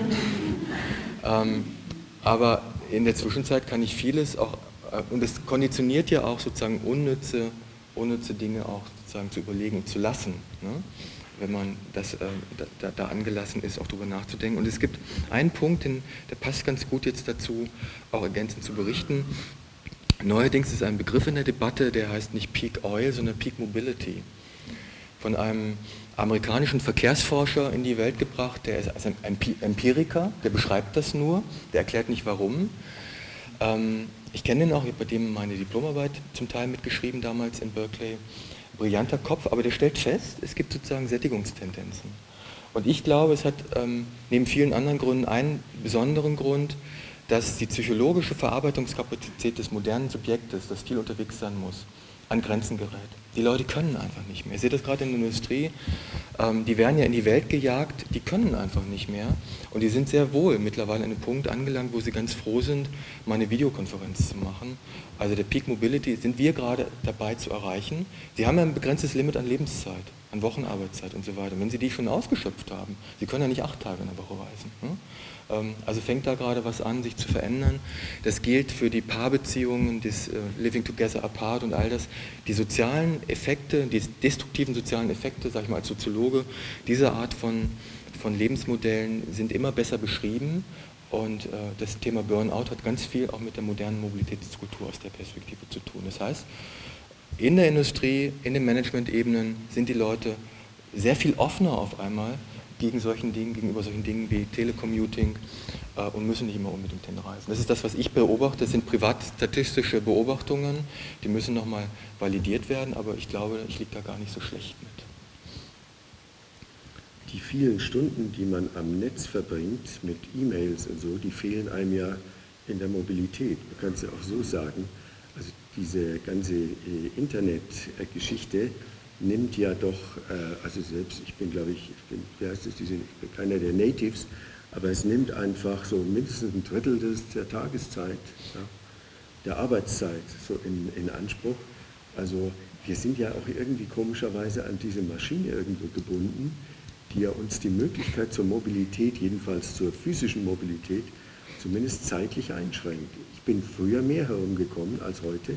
Speaker 2: ähm, aber in der Zwischenzeit kann ich vieles auch, äh, und es konditioniert ja auch sozusagen unnütze, unnütze Dinge auch sozusagen zu überlegen und zu lassen, ne? Wenn man das, äh, da, da angelassen ist, auch darüber nachzudenken. Und es gibt einen Punkt, den, der passt ganz gut jetzt dazu, auch ergänzend zu berichten. Neuerdings ist ein Begriff in der Debatte, der heißt nicht Peak Oil, sondern Peak Mobility. Von einem amerikanischen Verkehrsforscher in die Welt gebracht, der ist also ein Empiriker, der beschreibt das nur, der erklärt nicht warum. Ähm, ich kenne den auch, ich habe bei dem meine Diplomarbeit zum Teil mitgeschrieben, damals in Berkeley. Brillanter Kopf, aber der stellt fest, es gibt sozusagen Sättigungstendenzen. Und ich glaube, es hat ähm, neben vielen anderen Gründen einen besonderen Grund, dass die psychologische Verarbeitungskapazität des modernen Subjektes, das viel unterwegs sein muss, an Grenzen gerät. Die Leute können einfach nicht mehr. Ihr seht das gerade in der Industrie, ähm, die werden ja in die Welt gejagt, die können einfach nicht mehr. Und die sind sehr wohl mittlerweile an einem Punkt angelangt, wo sie ganz froh sind, mal eine Videokonferenz zu machen. Also der Peak Mobility sind wir gerade dabei zu erreichen. Sie haben ja ein begrenztes Limit an Lebenszeit, an Wochenarbeitszeit und so weiter. Wenn Sie die schon ausgeschöpft haben, Sie können ja nicht acht Tage in der Woche reisen. Ne? Also fängt da gerade was an, sich zu verändern. Das gilt für die Paarbeziehungen, das Living Together Apart und all das. Die sozialen Effekte, die destruktiven sozialen Effekte, sage ich mal als Soziologe, dieser Art von, von Lebensmodellen sind immer besser beschrieben. Und äh, das Thema Burnout hat ganz viel auch mit der modernen Mobilitätskultur aus der Perspektive zu tun. Das heißt, in der Industrie, in den Management-Ebenen sind die Leute sehr viel offener auf einmal gegen solchen Dingen, gegenüber solchen Dingen wie Telecommuting äh, und müssen nicht immer unbedingt hinreisen. Das ist das, was ich beobachte. Das sind privatstatistische Beobachtungen, die müssen nochmal validiert werden, aber ich glaube, ich liege da gar nicht so schlecht mit.
Speaker 1: Die vielen Stunden, die man am Netz verbringt, mit E-Mails und so, die fehlen einem ja in der Mobilität. Man kann es ja auch so sagen, also diese ganze äh, Internetgeschichte nimmt ja doch, äh, also selbst, ich bin glaube ich, ich bin, wie heißt es, ich bin keiner der Natives, aber es nimmt einfach so mindestens ein Drittel des, der Tageszeit, ja, der Arbeitszeit so in, in Anspruch. Also wir sind ja auch irgendwie komischerweise an diese Maschine irgendwo gebunden, die ja uns die Möglichkeit zur Mobilität, jedenfalls zur physischen Mobilität, zumindest zeitlich einschränkt. Ich bin früher mehr herumgekommen als heute.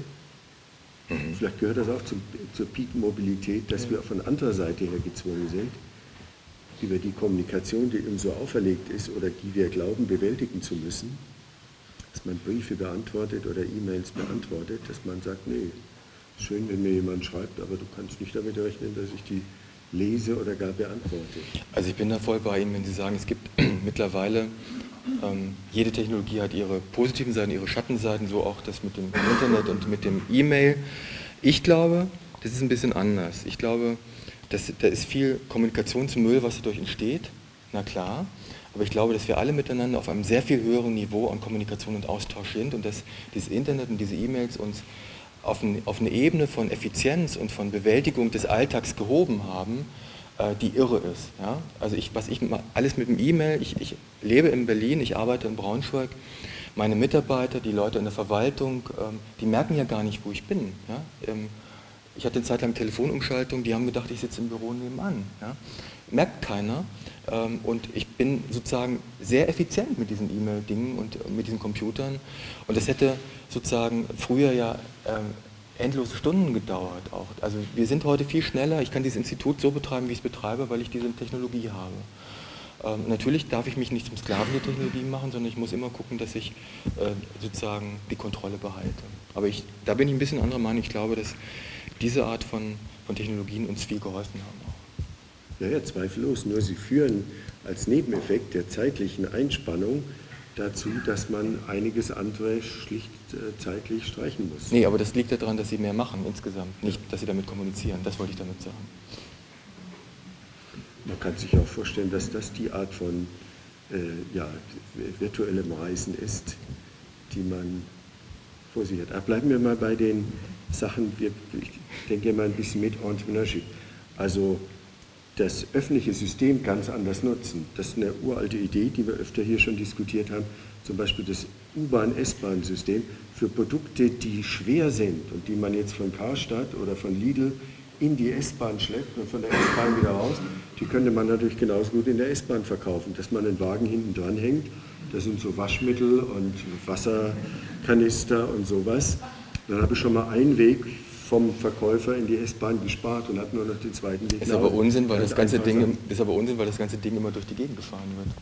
Speaker 1: Mhm. Vielleicht gehört das auch zum, zur Peak-Mobilität, dass wir von anderer Seite her gezwungen sind, über die Kommunikation, die uns so auferlegt ist oder die wir glauben bewältigen zu müssen, dass man Briefe beantwortet oder E-Mails beantwortet, dass man sagt, nee, schön, wenn mir jemand schreibt, aber du kannst nicht damit rechnen, dass ich die lese oder gar beantworte.
Speaker 2: Also ich bin da voll bei Ihnen, wenn Sie sagen, es gibt mittlerweile, ähm, jede Technologie hat ihre positiven Seiten, ihre Schattenseiten, so auch das mit dem Internet und mit dem E-Mail. Ich glaube, das ist ein bisschen anders. Ich glaube, dass, da ist viel Kommunikationsmüll, was dadurch entsteht, na klar, aber ich glaube, dass wir alle miteinander auf einem sehr viel höheren Niveau an Kommunikation und Austausch sind und dass dieses Internet und diese E-Mails uns Auf, ein, auf eine Ebene von Effizienz und von Bewältigung des Alltags gehoben haben, äh, die irre ist. Ja? Also ich, was ich alles mit dem E-Mail, ich, ich lebe in Berlin, ich arbeite in Braunschweig, meine Mitarbeiter, die Leute in der Verwaltung, ähm, die merken ja gar nicht, wo ich bin. Ja? Ähm, ich hatte eine Zeit lang Telefonumschaltung, die haben gedacht, ich sitze im Büro nebenan. Ja? Merkt keiner. Ähm, und ich bin sozusagen sehr effizient mit diesen E-Mail-Dingen und äh, mit diesen Computern. Und das hätte sozusagen früher ja ähm, endlose Stunden gedauert auch. Also wir sind heute viel schneller. Ich kann dieses Institut so betreiben, wie ich es betreibe, weil ich diese Technologie habe. Ähm, natürlich darf ich mich nicht zum Sklaven der Technologie machen, sondern ich muss immer gucken, dass ich äh, sozusagen die Kontrolle behalte. Aber ich, da bin ich ein bisschen anderer Meinung. Ich glaube, dass diese Art von, von Technologien uns viel geholfen haben auch.
Speaker 1: Ja, ja, zweifellos. Nur sie führen als Nebeneffekt der zeitlichen Einspannung dazu, dass man einiges andere schlicht äh, zeitlich streichen muss.
Speaker 2: Nee, aber das liegt daran, dass sie mehr machen insgesamt, nicht, dass sie damit kommunizieren. Das wollte ich damit sagen.
Speaker 1: Man kann sich auch vorstellen, dass das die Art von äh, ja, virtuellem Reisen ist, die man vor sich hat. Aber bleiben wir mal bei den Sachen, wir, ich denke mal ein bisschen mit Entrepreneurship. Also das öffentliche System ganz anders nutzen. Das ist eine uralte Idee, die wir öfter hier schon diskutiert haben. Zum Beispiel das U-Bahn-S-Bahn-System für Produkte, die schwer sind und die man jetzt von Karstadt oder von Lidl in die S-Bahn schleppt und von der S-Bahn wieder raus, die könnte man natürlich genauso gut in der S-Bahn verkaufen, dass man einen Wagen hinten dran hängt. Da sind so Waschmittel und Wasserkanister und sowas. Dann habe ich schon mal einen Weg vom Verkäufer in die S-Bahn gespart und hat nur noch den zweiten Weg.
Speaker 2: Ist aber Unsinn, weil das ganze Ding, ist aber Unsinn, weil das ganze Ding immer durch die Gegend gefahren wird.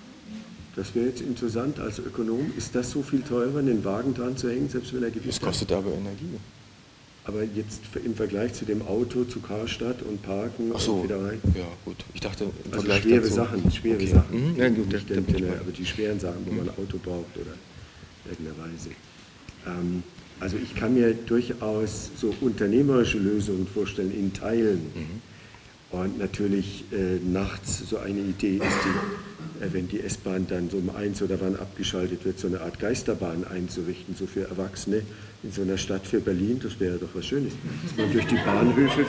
Speaker 1: Das wäre jetzt interessant als Ökonom. Ist das so viel teurer, einen Wagen dran zu hängen, selbst wenn er Gewicht hat?
Speaker 2: Das kostet aber Energie.
Speaker 1: Aber jetzt im Vergleich zu dem Auto, zu Karstadt und Parken
Speaker 2: Ach so,
Speaker 1: und wieder rein?
Speaker 2: Ja, gut. Ich dachte, im
Speaker 1: also
Speaker 2: Vergleich
Speaker 1: schwere
Speaker 2: dazu,
Speaker 1: Sachen, schwere
Speaker 2: okay.
Speaker 1: Sachen.
Speaker 2: Mhm. Ja, gut,
Speaker 1: nicht
Speaker 2: da- da
Speaker 1: den,
Speaker 2: bin ich
Speaker 1: den,
Speaker 2: bei.
Speaker 1: aber die schweren Sachen, wo
Speaker 2: Mhm.
Speaker 1: man ein Auto braucht oder irgendeiner Weise. Ähm, also ich kann mir durchaus so unternehmerische Lösungen vorstellen in Teilen.
Speaker 2: Mhm.
Speaker 1: Und natürlich äh, nachts so eine Idee ist, die, äh, wenn die S-Bahn dann so um eins oder wann abgeschaltet wird, so eine Art Geisterbahn einzurichten, so für Erwachsene in so einer Stadt für Berlin. Das wäre doch was Schönes, dass man durch die Bahnhöfe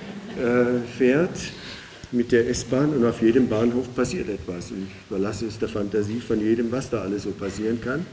Speaker 1: äh, fährt mit der S-Bahn und auf jedem Bahnhof passiert etwas. Und ich überlasse es der Fantasie von jedem, was da alles so passieren kann.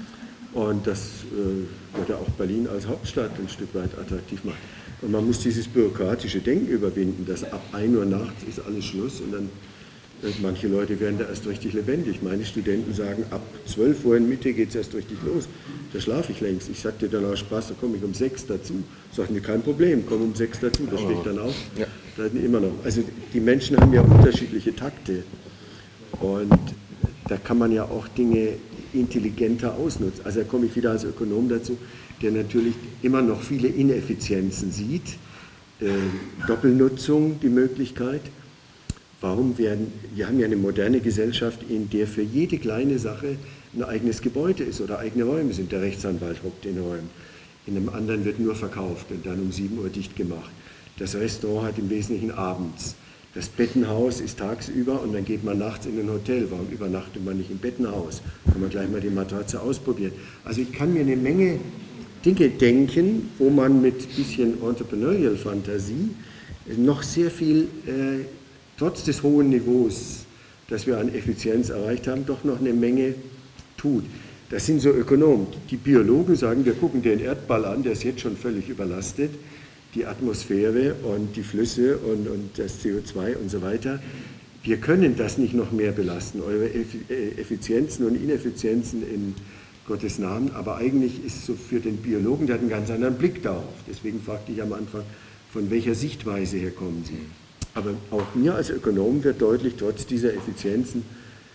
Speaker 1: Und das äh, würde auch Berlin als Hauptstadt ein Stück weit attraktiv machen. Und man muss dieses bürokratische Denken überwinden, dass ab ein Uhr nachts ist alles Schluss und dann, äh, manche Leute werden da erst richtig lebendig. Meine Studenten sagen, ab zwölf Uhr in Mitte geht es erst richtig los. Da schlafe ich längst. Ich sagte dann aus Spaß, da komme ich um sechs dazu. Sagen die, kein Problem, komm um sechs dazu, da stehe ich dann auf.
Speaker 2: Ja.
Speaker 1: Da immer noch. Also die Menschen haben ja unterschiedliche Takte. Und da kann man ja auch Dinge intelligenter ausnutzen. Also da komme ich wieder als Ökonom dazu, der natürlich immer noch viele Ineffizienzen sieht. Äh, Doppelnutzung, die Möglichkeit. Warum werden, wir haben ja eine moderne Gesellschaft, in der für jede kleine Sache ein eigenes Gebäude ist oder eigene Räume sind. Der Rechtsanwalt hockt in Räumen. In einem anderen wird nur verkauft und dann um sieben Uhr dicht gemacht. Das Restaurant hat im Wesentlichen abends. Das Bettenhaus ist tagsüber und dann geht man nachts in ein Hotel. Warum übernachtet man nicht im Bettenhaus? Kann man gleich mal die Matratze ausprobieren. Also ich kann mir eine Menge Dinge denken, wo man mit ein bisschen Entrepreneurial Fantasie noch sehr viel, äh, trotz des hohen Niveaus, das wir an Effizienz erreicht haben, doch noch eine Menge tut. Das sind so Ökonomen. Die Biologen sagen, wir gucken den Erdball an, der ist jetzt schon völlig überlastet. Die Atmosphäre und die Flüsse und, und das C O zwei und so weiter. Wir können das nicht noch mehr belasten, eure Effizienzen und Ineffizienzen in Gottes Namen, aber eigentlich ist es so für den Biologen, der hat einen ganz anderen Blick darauf. Deswegen fragte ich am Anfang, von welcher Sichtweise her kommen Sie? Aber auch mir als Ökonom wird deutlich, trotz dieser Effizienzen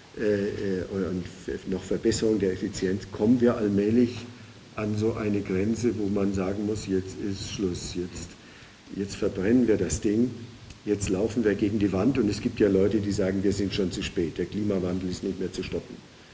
Speaker 1: äh, und noch Verbesserung der Effizienz, kommen wir allmählich an so eine Grenze, wo man sagen muss, jetzt ist Schluss, jetzt, jetzt verbrennen wir das Ding, jetzt laufen wir gegen die Wand und es gibt ja Leute, die sagen, wir sind schon zu spät, der Klimawandel ist nicht mehr zu stoppen.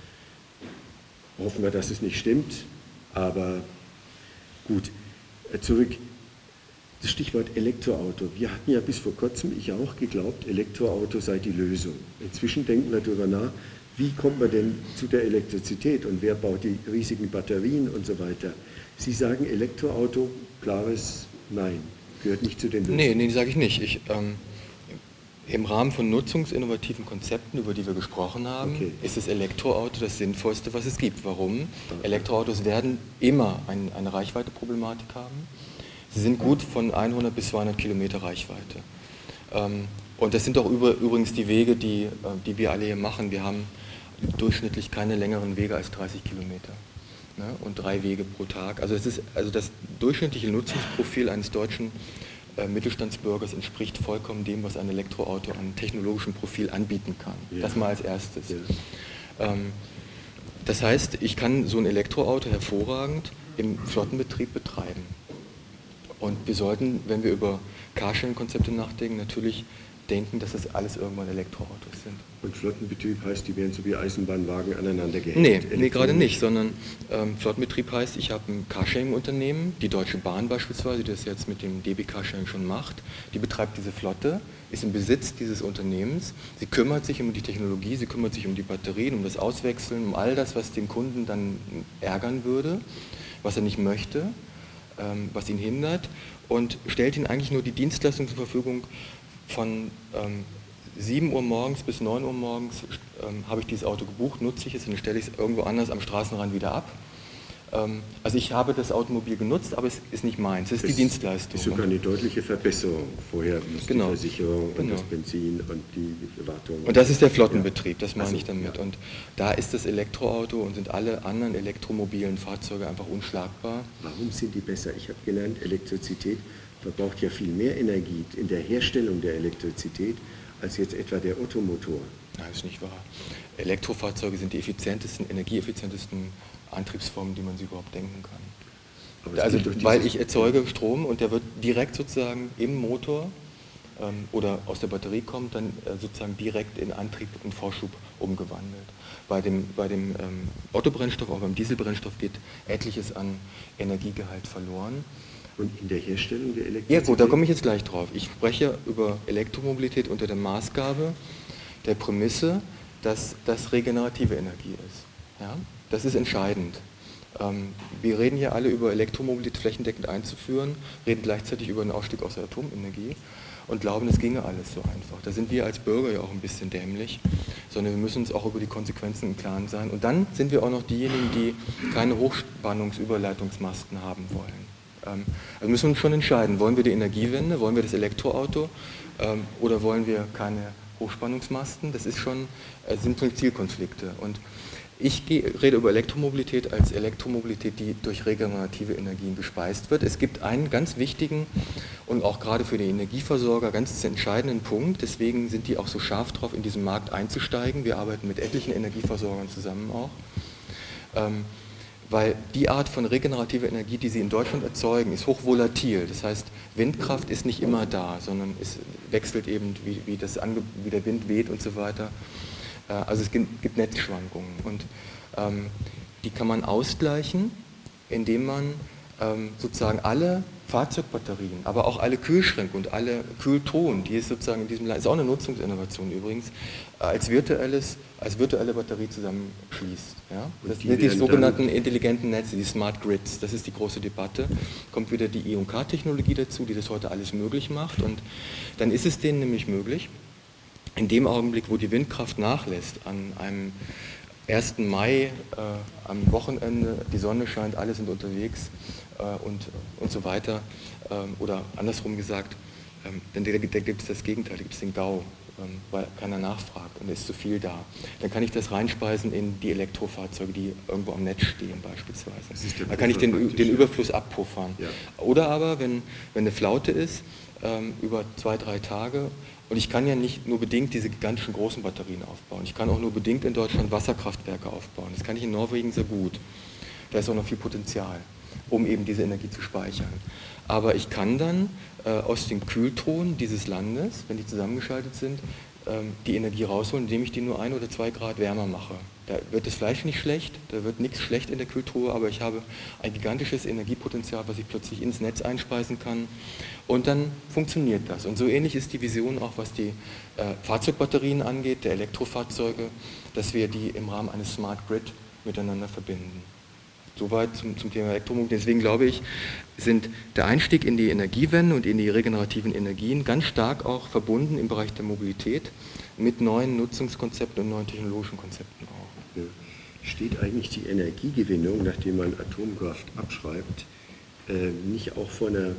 Speaker 1: Hoffen wir, dass es nicht stimmt, aber gut, zurück, das Stichwort Elektroauto. Wir hatten ja bis vor kurzem, ich auch, geglaubt, Elektroauto sei die Lösung. Inzwischen denken wir darüber nach, wie kommt man denn zu der Elektrizität und wer baut die riesigen Batterien und so weiter. Sie sagen Elektroauto, klares Nein, gehört nicht zu den Lösungen.
Speaker 2: Nee, nee, sage ich nicht. Ich, ähm, im Rahmen von nutzungsinnovativen Konzepten, über die wir gesprochen haben,
Speaker 1: Okay.
Speaker 2: ist das Elektroauto das Sinnvollste, was es gibt. Warum? Elektroautos werden immer ein, eine Reichweiteproblematik haben. Sie sind gut von hundert bis zweihundert Kilometer Reichweite. Ähm, und das sind auch über, übrigens die Wege, die, äh, die wir alle hier machen. Wir haben durchschnittlich keine längeren Wege als dreißig Kilometer, ne? Und drei Wege pro Tag. Also, es ist, also das durchschnittliche Nutzungsprofil eines Deutschen äh, Mittelstandsbürgers entspricht vollkommen dem, was ein Elektroauto an technologischem Profil anbieten kann. Ja. Das mal als erstes. Ja. Ähm, das heißt, ich kann so ein Elektroauto hervorragend im Flottenbetrieb betreiben. Und wir sollten, wenn wir über Carsharing-Konzepte nachdenken, natürlich denken, dass das alles irgendwann Elektroautos sind.
Speaker 1: Und Flottenbetrieb heißt, die werden so wie Eisenbahnwagen aneinander gehängt?
Speaker 2: Nee, nee gerade nicht, sondern ähm, Flottenbetrieb heißt, ich habe ein Carsharing-Unternehmen, die Deutsche Bahn beispielsweise, die das jetzt mit dem D B Carsharing schon macht, die betreibt diese Flotte, ist im Besitz dieses Unternehmens, sie kümmert sich um die Technologie, sie kümmert sich um die Batterien, um das Auswechseln, um all das, was den Kunden dann ärgern würde, was er nicht möchte, ähm, was ihn hindert, und stellt ihnen eigentlich nur die Dienstleistung zur Verfügung. Von ähm, sieben Uhr morgens bis neun Uhr morgens ähm, habe ich dieses Auto gebucht, nutze ich es und dann stelle ich es irgendwo anders am Straßenrand wieder ab. Ähm, also ich habe das Automobil genutzt, aber es ist nicht meins, es ist die Dienstleistung.
Speaker 1: Ist sogar eine deutliche Verbesserung. Vorher muss
Speaker 2: genau.
Speaker 1: die Versicherung und
Speaker 2: genau.
Speaker 1: das Benzin und die Wartung.
Speaker 2: Und das ist der Flottenbetrieb, das meine
Speaker 1: also,
Speaker 2: ich damit.
Speaker 1: Ja.
Speaker 2: Und da ist das Elektroauto und sind alle anderen elektromobilen Fahrzeuge einfach unschlagbar.
Speaker 1: Warum sind die besser? Ich habe gelernt, Elektrizität verbraucht ja viel mehr Energie in der Herstellung der Elektrizität als jetzt etwa der Ottomotor.
Speaker 2: Nein, das ist nicht wahr. Elektrofahrzeuge sind die effizientesten, energieeffizientesten Antriebsformen, die man sich überhaupt denken kann. Also, weil ich erzeuge Strom und der wird direkt sozusagen im Motor ähm, oder aus der Batterie kommt, dann äh, sozusagen direkt in Antrieb und Vorschub umgewandelt. Bei dem, bei dem ähm, Ottobrennstoff, auch beim Dieselbrennstoff geht etliches an Energiegehalt verloren.
Speaker 1: Und in der Herstellung der Elektrizität?
Speaker 2: Ja gut, da komme ich jetzt gleich drauf. Ich spreche über Elektromobilität unter der Maßgabe der Prämisse, dass das regenerative Energie ist. Ja? Das ist entscheidend. Ähm, wir reden hier alle über Elektromobilität flächendeckend einzuführen, reden gleichzeitig über den Ausstieg aus der Atomenergie und glauben, es ginge alles so einfach. Da sind wir als Bürger ja auch ein bisschen dämlich, sondern wir müssen uns auch über die Konsequenzen im Klaren sein. Und dann sind wir auch noch diejenigen, die keine Hochspannungsüberleitungsmasten haben wollen. Also müssen wir uns schon entscheiden, wollen wir die Energiewende, wollen wir das Elektroauto ähm, oder wollen wir keine Hochspannungsmasten? Das ist schon, äh, sind schon Zielkonflikte. Und ich geh, rede über Elektromobilität als Elektromobilität, die durch regenerative Energien gespeist wird. Es gibt einen ganz wichtigen und auch gerade für die Energieversorger ganz entscheidenden Punkt, deswegen sind die auch so scharf drauf, in diesen Markt einzusteigen. Wir arbeiten mit etlichen Energieversorgern zusammen auch. Ähm, Weil die Art von regenerativer Energie, die sie in Deutschland erzeugen, ist hochvolatil. Das heißt, Windkraft ist nicht immer da, sondern es wechselt eben, wie, wie, das Ange wie der Wind weht und so weiter. Also es gibt Netzschwankungen. Und ähm, die kann man ausgleichen, indem man ähm, sozusagen alle Fahrzeugbatterien, aber auch alle Kühlschränke und alle Kühltruhen, die es sozusagen in diesem Land, ist auch eine Nutzungsinnovation übrigens, als, virtuelles, als virtuelle Batterie zusammenschließt. Ja? Das sind die sogenannten intelligenten Netze, die Smart Grids, das ist die große Debatte. Kommt wieder die I O K-Technologie dazu, die das heute alles möglich macht, und dann ist es denen nämlich möglich, in dem Augenblick, wo die Windkraft nachlässt, an einem ersten Mai, äh, am Wochenende, die Sonne scheint, alle sind unterwegs äh, und, und so weiter, ähm, oder andersrum gesagt, ähm, denn da, da gibt es das Gegenteil, da gibt es den Gau, ähm, weil keiner nachfragt und es ist zu viel da. Dann kann ich das reinspeisen in die Elektrofahrzeuge, die irgendwo am Netz stehen beispielsweise. Da kann ich den, den Überfluss abpuffern. Ja. Oder aber, wenn, wenn eine Flaute ist, ähm, über zwei, drei Tage, und ich kann ja nicht nur bedingt diese gigantischen großen Batterien aufbauen. Ich kann auch nur bedingt in Deutschland Wasserkraftwerke aufbauen. Das kann ich in Norwegen sehr gut. Da ist auch noch viel Potenzial, um eben diese Energie zu speichern. Aber ich kann dann äh, aus den Kühltruhen dieses Landes, wenn die zusammengeschaltet sind, ähm, die Energie rausholen, indem ich die nur ein oder zwei Grad wärmer mache. Da wird das Fleisch nicht schlecht, da wird nichts schlecht in der Kühltruhe, aber ich habe ein gigantisches Energiepotenzial, was ich plötzlich ins Netz einspeisen kann, und dann funktioniert das. Und so ähnlich ist die Vision auch, was die äh, Fahrzeugbatterien angeht, der Elektrofahrzeuge, dass wir die im Rahmen eines Smart Grid miteinander verbinden. Soweit zum, zum Thema Elektromobilität. Deswegen glaube ich, sind der Einstieg in die Energiewende und in die regenerativen Energien ganz stark auch verbunden im Bereich der Mobilität mit neuen Nutzungskonzepten und neuen technologischen Konzepten auch.
Speaker 1: Ja. Steht eigentlich die Energiegewinnung, nachdem man Atomkraft abschreibt, äh, nicht auch vor einer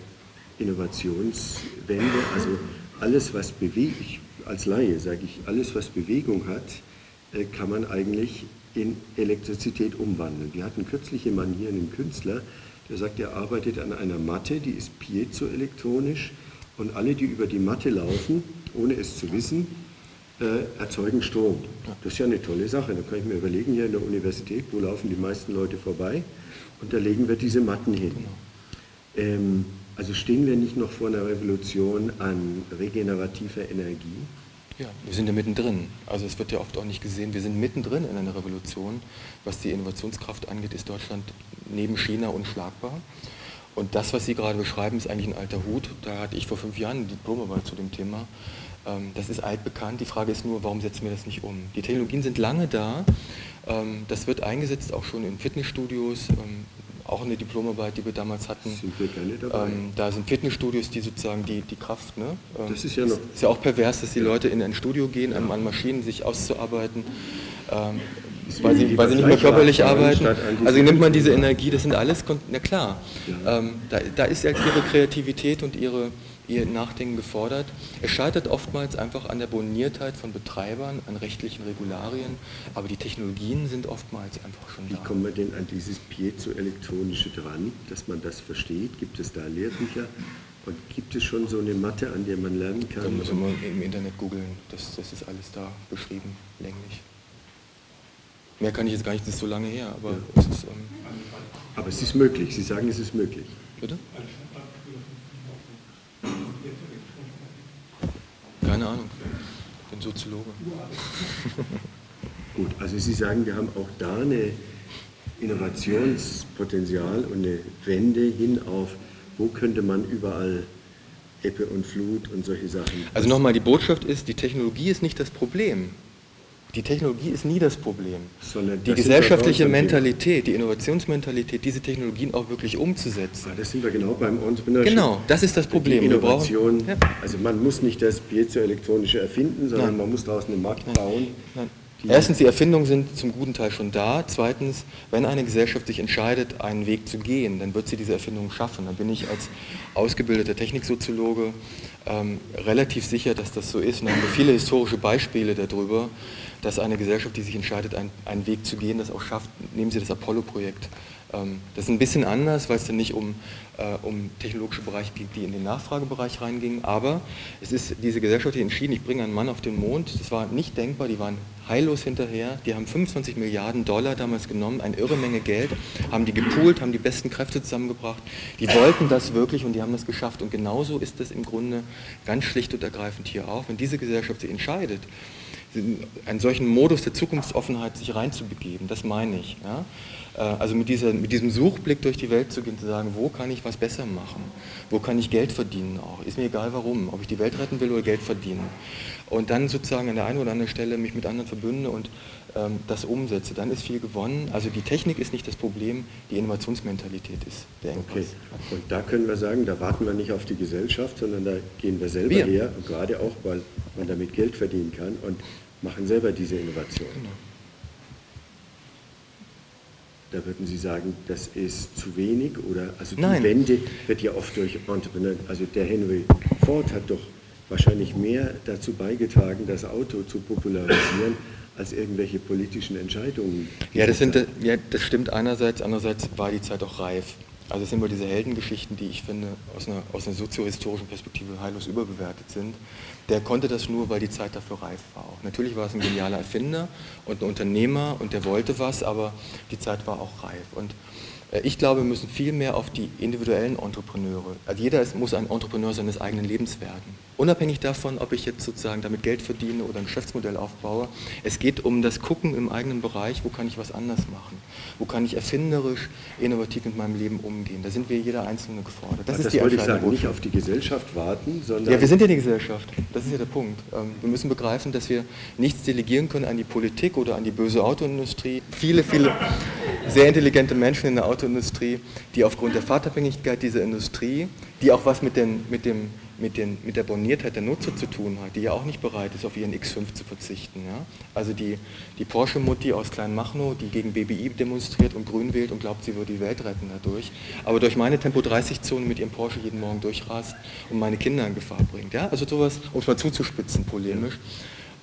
Speaker 1: Innovationswende? Also alles, was bewegt, ich, als Laie sage ich, alles, was Bewegung hat, äh, kann man eigentlich in Elektrizität umwandeln. Wir hatten kürzlich jemanden hier, einen Künstler, der sagt, er arbeitet an einer Matte, die ist piezoelektronisch, und alle, die über die Matte laufen, ohne es zu wissen, äh, erzeugen Strom. Das ist ja eine tolle Sache. Da kann ich mir überlegen, hier in der Universität, wo laufen die meisten Leute vorbei? Und da legen wir diese Matten hin. Genau. Ähm, also stehen wir nicht noch vor einer Revolution an regenerativer Energie?
Speaker 2: Ja, wir sind ja mittendrin. Also es wird ja oft auch nicht gesehen, wir sind mittendrin in einer Revolution. Was die Innovationskraft angeht, ist Deutschland neben China unschlagbar. Und das, was Sie gerade beschreiben, ist eigentlich ein alter Hut. Da hatte ich vor fünf Jahren eine Diplomarbeit zu dem Thema. Das ist altbekannt. Die Frage ist nur, warum setzen wir das nicht um? Die Technologien sind lange da. Das wird eingesetzt, auch schon in Fitnessstudios. Auch eine Diplomarbeit, die wir damals hatten.
Speaker 1: Sind wir gerne dabei.
Speaker 2: Ähm, da sind Fitnessstudios, die sozusagen die, die Kraft, ne? Ähm,
Speaker 1: das ist ja noch.
Speaker 2: Ist ja auch pervers, dass die Leute in ein Studio gehen, ja. an Maschinen sich auszuarbeiten, ähm, weil, sie, weil sie nicht mehr körperlich arbeiten. Also nimmt man diese Energie, das sind alles, na klar, ja. ähm, da, da ist halt ihre Kreativität und ihre, ihr Nachdenken gefordert. Es scheitert oftmals einfach an der Boniertheit von Betreibern, an rechtlichen Regularien, aber die Technologien sind oftmals einfach schon
Speaker 1: da. Wie kommen wir denn an dieses Piezoelektronische dran, dass man das versteht? Gibt es da Lehrbücher? Und gibt es schon so eine Matte, an der man lernen kann?
Speaker 2: Da müssen wir im Internet googeln, das, das ist alles da beschrieben, länglich. Mehr kann ich jetzt gar nicht, das ist so lange her, aber ja. es ist... Ähm
Speaker 1: aber es ist möglich, Sie sagen, es ist möglich.
Speaker 2: Bitte? Keine Ahnung, ich bin Soziologe.
Speaker 1: Gut, also Sie sagen, wir haben auch da eine Innovationspotenzial und eine Wende hin auf, wo könnte man überall Ebbe und Flut und solche Sachen.
Speaker 2: Also nochmal, die Botschaft ist, die Technologie ist nicht das Problem. Die Technologie ist nie das Problem.
Speaker 1: Sondern
Speaker 2: die gesellschaftliche Mentalität, die Innovationsmentalität, diese Technologien auch wirklich umzusetzen.
Speaker 1: Ah, das sind wir genau beim Entrepreneurship.
Speaker 2: Genau, das ist das Problem.
Speaker 1: Die Innovation,
Speaker 2: wir brauchen, ja.
Speaker 1: Also man muss nicht das Piezoelektronische erfinden, sondern Nein. man muss daraus einen Markt
Speaker 2: Nein.
Speaker 1: bauen.
Speaker 2: Nein. Die Erstens, die Erfindungen sind zum guten Teil schon da. Zweitens, wenn eine Gesellschaft sich entscheidet, einen Weg zu gehen, dann wird sie diese Erfindungen schaffen. Dann bin ich als ausgebildeter Techniksoziologe ähm, relativ sicher, dass das so ist. Und dann haben wir viele historische Beispiele darüber, dass eine Gesellschaft, die sich entscheidet, einen, einen Weg zu gehen, das auch schafft. Nehmen Sie das Apollo-Projekt. Ähm, das ist ein bisschen anders, weil es dann nicht um, äh, um technologische Bereiche ging, die in den Nachfragebereich reingingen. Aber es ist diese Gesellschaft, die entschieden, ich bringe einen Mann auf den Mond. Das war nicht denkbar, die waren heillos hinterher. Die haben fünfundzwanzig Milliarden Dollar damals genommen, eine irre Menge Geld, haben die gepoolt, haben die besten Kräfte zusammengebracht. Die wollten das wirklich und die haben das geschafft. Und genauso ist es im Grunde ganz schlicht und ergreifend hier auch. Wenn diese Gesellschaft sich entscheidet, einen solchen Modus der Zukunftsoffenheit sich reinzubegeben, das meine ich. Ja? Also mit, dieser, mit diesem Suchblick durch die Welt zu gehen, zu sagen, wo kann ich was besser machen, wo kann ich Geld verdienen auch, ist mir egal warum, ob ich die Welt retten will oder Geld verdienen. Und dann sozusagen an der einen oder anderen Stelle mich mit anderen verbünde und ähm, das umsetze, dann ist viel gewonnen. Also die Technik ist nicht das Problem, die Innovationsmentalität ist der Engpass.
Speaker 1: Okay. Und da können wir sagen, da warten wir nicht auf die Gesellschaft, sondern da gehen wir selber
Speaker 2: wir.
Speaker 1: her, und gerade auch, weil man damit Geld verdienen kann und machen selber diese Innovation.
Speaker 2: Genau.
Speaker 1: Da würden Sie sagen, das ist zu wenig oder also die
Speaker 2: Nein.
Speaker 1: Wende wird ja oft durch Entrepreneur, also der Henry Ford hat doch wahrscheinlich mehr dazu beigetragen, das Auto zu popularisieren, als irgendwelche politischen Entscheidungen.
Speaker 2: Ja, das, sind, ja, das stimmt einerseits, andererseits war die Zeit auch reif. Also es sind immer diese Heldengeschichten, die ich finde, aus einer, aus einer soziohistorischen Perspektive heillos überbewertet sind. Der konnte das nur, weil die Zeit dafür reif war. Auch. Natürlich war es ein genialer Erfinder und ein Unternehmer und der wollte was, aber die Zeit war auch reif. Und äh, ich glaube, wir müssen viel mehr auf die individuellen Entrepreneure, also jeder ist, muss ein Entrepreneur seines eigenen Lebens werden. Unabhängig davon, ob ich jetzt sozusagen damit Geld verdiene oder ein Geschäftsmodell aufbaue. Es geht um das Gucken im eigenen Bereich, wo kann ich was anders machen? Wo kann ich erfinderisch, innovativ mit meinem Leben umgehen? Da sind wir jeder Einzelne gefordert. Das,
Speaker 1: das
Speaker 2: ist die
Speaker 1: wollte ich sagen,
Speaker 2: Botschaft.
Speaker 1: Nicht auf die Gesellschaft warten, sondern...
Speaker 2: Ja, wir sind ja die Gesellschaft. Das ist ja der Punkt. Wir müssen begreifen, dass wir nichts delegieren können an die Politik oder an die böse Autoindustrie. Viele, viele sehr intelligente Menschen in der Autoindustrie, die aufgrund der Fahrtabhängigkeit dieser Industrie, die auch was mit, den, mit, dem, mit, den, mit der Borniertheit der Nutzer zu tun hat, die ja auch nicht bereit ist, auf ihren X fünf zu verzichten. Ja? Also die, die Porsche-Mutti aus Kleinmachnow, die gegen B B I demonstriert und grün wählt und glaubt, sie würde die Welt retten dadurch, aber durch meine Tempo dreißig Zone mit ihrem Porsche jeden Morgen durchrast und meine Kinder in Gefahr bringt. Ja? Also sowas, um es mal zuzuspitzen, polemisch.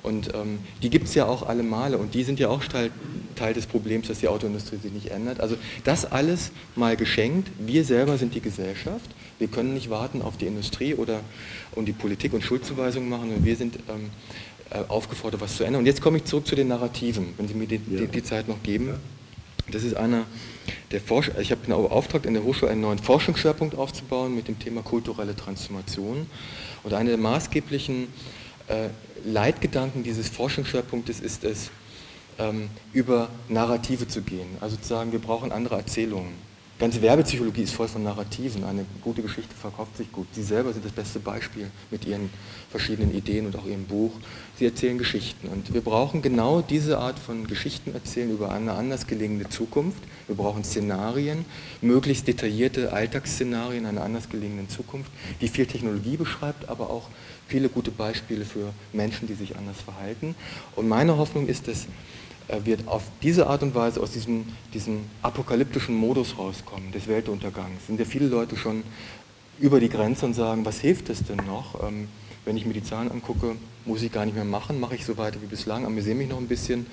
Speaker 2: Und ähm, die gibt es ja auch alle Male und die sind ja auch Teil, Teil des Problems, dass die Autoindustrie sich nicht ändert. Also das alles mal geschenkt. Wir selber sind die Gesellschaft. Wir können nicht warten auf die Industrie oder um die Politik und Schuldzuweisungen machen, sondern wir sind ähm, äh, aufgefordert, was zu ändern. Und jetzt komme ich zurück zu den Narrativen, wenn Sie mir die, ja. die, die Zeit noch geben. Ja. Das ist einer der Forscher, ich habe beauftragt, in der Hochschule einen neuen Forschungsschwerpunkt aufzubauen mit dem Thema kulturelle Transformation. Und einer der maßgeblichen äh, Leitgedanken dieses Forschungsschwerpunktes ist es, ähm, über Narrative zu gehen. Also zu sagen, wir brauchen andere Erzählungen. Ganze Werbepsychologie ist voll von Narrativen. Eine gute Geschichte verkauft sich gut. Sie selber sind das beste Beispiel mit ihren verschiedenen Ideen und auch ihrem Buch. Sie erzählen Geschichten. Und wir brauchen genau diese Art von Geschichten erzählen über eine anders gelegene Zukunft. Wir brauchen Szenarien, möglichst detaillierte Alltagsszenarien einer anders gelegenen Zukunft, die viel Technologie beschreibt, aber auch viele gute Beispiele für Menschen, die sich anders verhalten. Und meine Hoffnung ist, dass wir auf diese Art und Weise aus diesem, diesem apokalyptischen Modus rauskommen, des Weltuntergangs. Sind ja viele Leute schon über die Grenze und sagen, was hilft es denn noch? Ähm, wenn ich mir die Zahlen angucke, muss ich gar nicht mehr machen, mache ich so weiter wie bislang, amüsiere mich noch ein bisschen.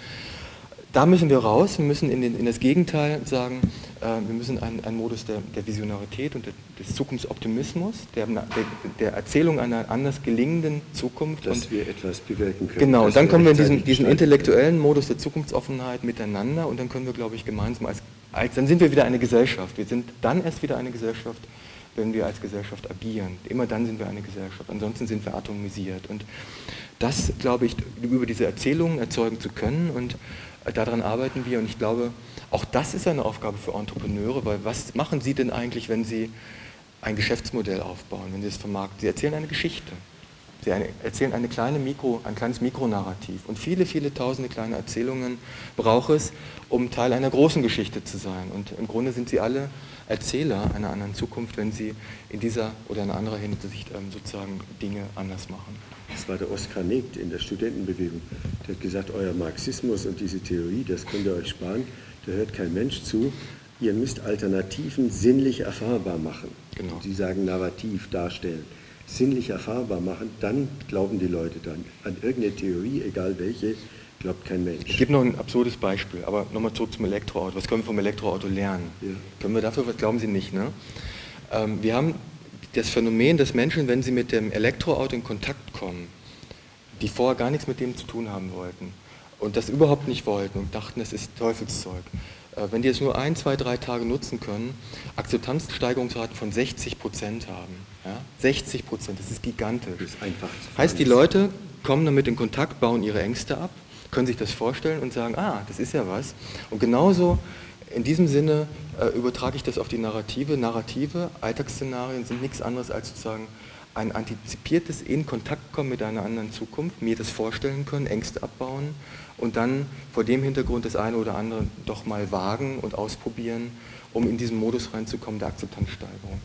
Speaker 2: Da müssen wir raus, wir müssen in, den, in das Gegenteil sagen, äh, wir müssen einen, einen Modus der, der Visionarität und der, des Zukunftsoptimismus, der, der, der Erzählung einer anders gelingenden Zukunft.
Speaker 1: Dass
Speaker 2: und,
Speaker 1: wir etwas bewirken können.
Speaker 2: Genau, und dann kommen wir in diesen, diesen intellektuellen Modus der Zukunftsoffenheit miteinander und dann können wir, glaube ich, gemeinsam als, als, dann sind wir wieder eine Gesellschaft. Wir sind dann erst wieder eine Gesellschaft, wenn wir als Gesellschaft agieren. Immer dann sind wir eine Gesellschaft, ansonsten sind wir atomisiert. Und das, glaube ich, über diese Erzählungen erzeugen zu können und daran arbeiten wir und ich glaube, auch das ist eine Aufgabe für Entrepreneure, weil was machen Sie denn eigentlich, wenn Sie ein Geschäftsmodell aufbauen, wenn Sie es vermarkten? Sie erzählen eine Geschichte. Sie eine, erzählen eine kleine Mikro, ein kleines Mikronarrativ und viele, viele tausende kleine Erzählungen braucht es, um Teil einer großen Geschichte zu sein. Und im Grunde sind Sie alle Erzähler einer anderen Zukunft, wenn Sie in dieser oder in anderer Hinsicht ähm, sozusagen Dinge anders machen.
Speaker 1: Das war der Oskar Negt in der Studentenbewegung. Der hat gesagt, euer Marxismus und diese Theorie, das könnt ihr euch sparen, da hört kein Mensch zu. Ihr müsst Alternativen sinnlich erfahrbar machen.
Speaker 2: Genau.
Speaker 1: Und Sie sagen narrativ darstellen. Sinnlich erfahrbar machen, dann glauben die Leute dann an irgendeine Theorie, egal welche, glaubt kein Mensch.
Speaker 2: Ich gebe noch ein absurdes Beispiel, aber nochmal zurück zum Elektroauto. Was können wir vom Elektroauto lernen? Ja. Können wir dafür, was glauben Sie nicht, ne? Ähm, wir haben das Phänomen, dass Menschen, wenn sie mit dem Elektroauto in Kontakt kommen, die vorher gar nichts mit dem zu tun haben wollten und das überhaupt nicht wollten und dachten, es ist Teufelszeug, äh, wenn die es nur ein, zwei, drei Tage nutzen können, Akzeptanzsteigerungsraten von sechzig Prozent haben. Ja? sechzig Prozent, das ist gigantisch. Das ist einfach. Heißt, die Leute kommen damit in Kontakt, bauen ihre Ängste ab, können sich das vorstellen und sagen, ah, das ist ja was. Und genauso in diesem Sinne äh, übertrage ich das auf die Narrative. Narrative, Alltagsszenarien sind nichts anderes als sozusagen ein antizipiertes in Kontakt kommen mit einer anderen Zukunft, mir das vorstellen können, Ängste abbauen und dann vor dem Hintergrund das eine oder andere doch mal wagen und ausprobieren, um in diesen Modus reinzukommen der Akzeptanzsteigerung.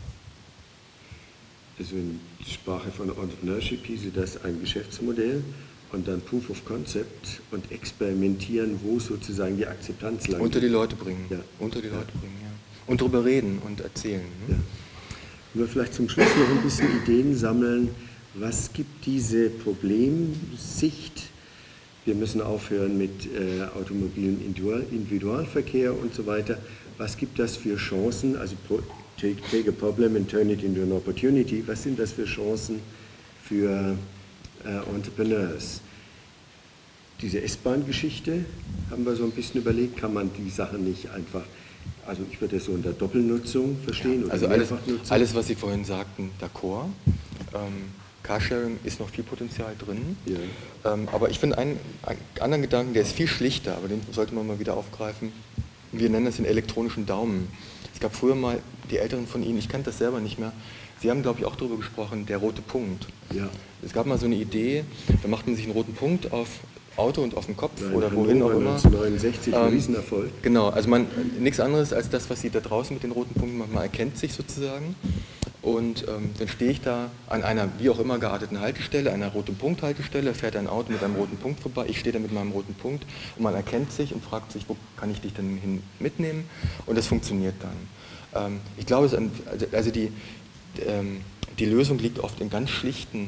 Speaker 1: Also in Sprache von Entrepreneurship hieße das ein Geschäftsmodell und dann Proof of Concept und experimentieren, wo sozusagen die Akzeptanz langt.
Speaker 2: Unter die Leute bringen.
Speaker 1: Ja.
Speaker 2: Unter die Leute bringen, ja. Und darüber reden und erzählen. Ne?
Speaker 1: Ja. Wir vielleicht zum Schluss noch ein bisschen Ideen sammeln. Was gibt diese Problemsicht? Wir müssen aufhören mit äh, automobilem Individualverkehr und so weiter. Was gibt das für Chancen? Also take, take a problem and turn it into an opportunity. Was sind das für Chancen für äh, Entrepreneurs? Diese S-Bahn-Geschichte haben wir so ein bisschen überlegt. Kann man die Sachen nicht einfach, also ich würde das so unter Doppelnutzung verstehen,
Speaker 2: ja,
Speaker 1: oder
Speaker 2: also alles,
Speaker 1: Mehrfachnutzung?
Speaker 2: Alles, was Sie vorhin sagten, d'accord. Ähm, Carsharing ist noch viel Potenzial drin. Ja. Ähm, aber ich finde einen, einen anderen Gedanken, der ist viel schlichter, aber den sollte man mal wieder aufgreifen. Wir nennen das den elektronischen Daumen. Es gab früher mal, die Älteren von Ihnen, ich kannte das selber nicht mehr, Sie haben, glaube ich, auch darüber gesprochen, der rote Punkt.
Speaker 1: Ja.
Speaker 2: Es gab mal so eine Idee, da macht man sich einen roten Punkt auf Auto und auf dem Kopf
Speaker 1: Nein,
Speaker 2: oder
Speaker 1: Hannover
Speaker 2: wohin auch immer.
Speaker 1: neunzehnhundertneunundsechzig, ein
Speaker 2: ähm,
Speaker 1: Riesenerfolg.
Speaker 2: Genau, also man nichts anderes als das, was Sie da draußen mit den roten Punkten machen, man erkennt sich sozusagen. Und ähm, dann stehe ich da an einer wie auch immer gearteten Haltestelle, einer roten Punkt-Haltestelle, fährt ein Auto mit einem roten Punkt vorbei, ich stehe da mit meinem roten Punkt und man erkennt sich und fragt sich, wo kann ich dich denn hin mitnehmen? Und das funktioniert dann. Ähm, ich glaube, es, also die, ähm, die Lösung liegt oft in ganz schlichten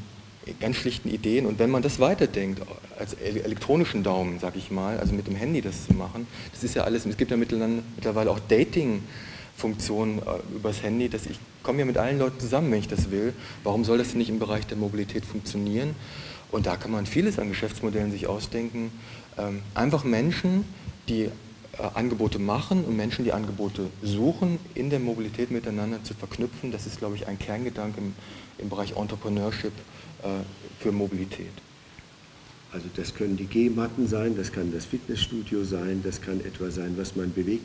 Speaker 2: ganz schlichten Ideen. Und wenn man das weiterdenkt, als elektronischen Daumen, sag ich mal, also mit dem Handy das zu machen, das ist ja alles, es gibt ja mittlerweile auch Dating-Funktionen äh, übers Handy, dass ich komme ja mit allen Leuten zusammen, wenn ich das will. Warum soll das denn nicht im Bereich der Mobilität funktionieren? Und da kann man vieles an Geschäftsmodellen sich ausdenken. Ähm, einfach Menschen, die äh, Angebote machen und Menschen, die Angebote suchen, in der Mobilität miteinander zu verknüpfen, das ist, glaube ich, ein Kerngedanke im, im Bereich Entrepreneurship äh, für Mobilität.
Speaker 1: Also das können die Gehmatten sein, das kann das Fitnessstudio sein, das kann etwas sein, was man bewegt.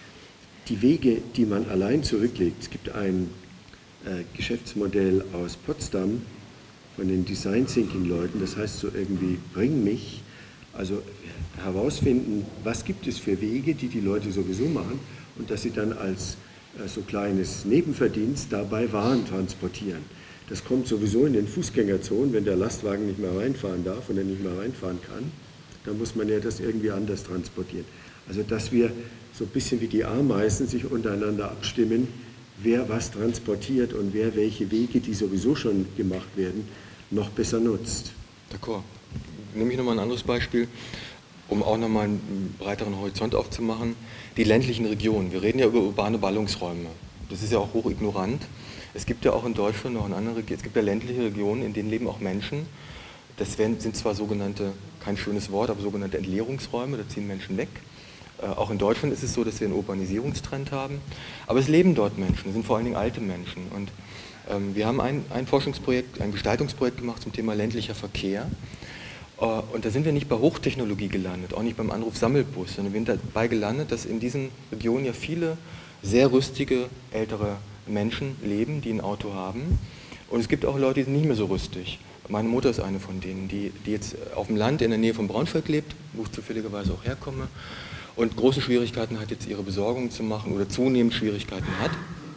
Speaker 1: Die Wege, die man allein zurücklegt, es gibt ein äh, Geschäftsmodell aus Potsdam von den Design Thinking Leuten, das heißt so irgendwie, bring mich, also herausfinden, was gibt es für Wege, die die Leute sowieso machen und dass sie dann als äh, so kleines Nebenverdienst dabei Waren transportieren. Das kommt sowieso in den Fußgängerzonen, wenn der Lastwagen nicht mehr reinfahren darf und er nicht mehr reinfahren kann, dann muss man ja das irgendwie anders transportieren. Also dass wir so ein bisschen wie die Ameisen sich untereinander abstimmen, wer was transportiert und wer welche Wege, die sowieso schon gemacht werden, noch besser nutzt.
Speaker 2: D'accord. Nehme ich nochmal ein anderes Beispiel, um auch nochmal einen breiteren Horizont aufzumachen. Die ländlichen Regionen. Wir reden ja über urbane Ballungsräume. Das ist ja auch hochignorant. Es gibt ja auch in Deutschland noch in anderen Regionen, es gibt ja ländliche Regionen, in denen leben auch Menschen. Das sind zwar sogenannte, kein schönes Wort, aber sogenannte Entleerungsräume, da ziehen Menschen weg. Äh, auch in Deutschland ist es so, dass wir einen Urbanisierungstrend haben. Aber es leben dort Menschen, es sind vor allen Dingen alte Menschen. Und ähm, wir haben ein, ein Forschungsprojekt, ein Gestaltungsprojekt gemacht zum Thema ländlicher Verkehr. Äh, und da sind wir nicht bei Hochtechnologie gelandet, auch nicht beim Anruf-Sammelbus, sondern wir sind dabei gelandet, dass in diesen Regionen ja viele sehr rüstige, ältere Menschen leben, die ein Auto haben. Und es gibt auch Leute, die sind nicht mehr so rüstig. Meine Mutter ist eine von denen, die, die jetzt auf dem Land in der Nähe von Braunschweig lebt, wo ich zufälligerweise auch herkomme, und große Schwierigkeiten hat, jetzt ihre Besorgung zu machen oder zunehmend Schwierigkeiten hat.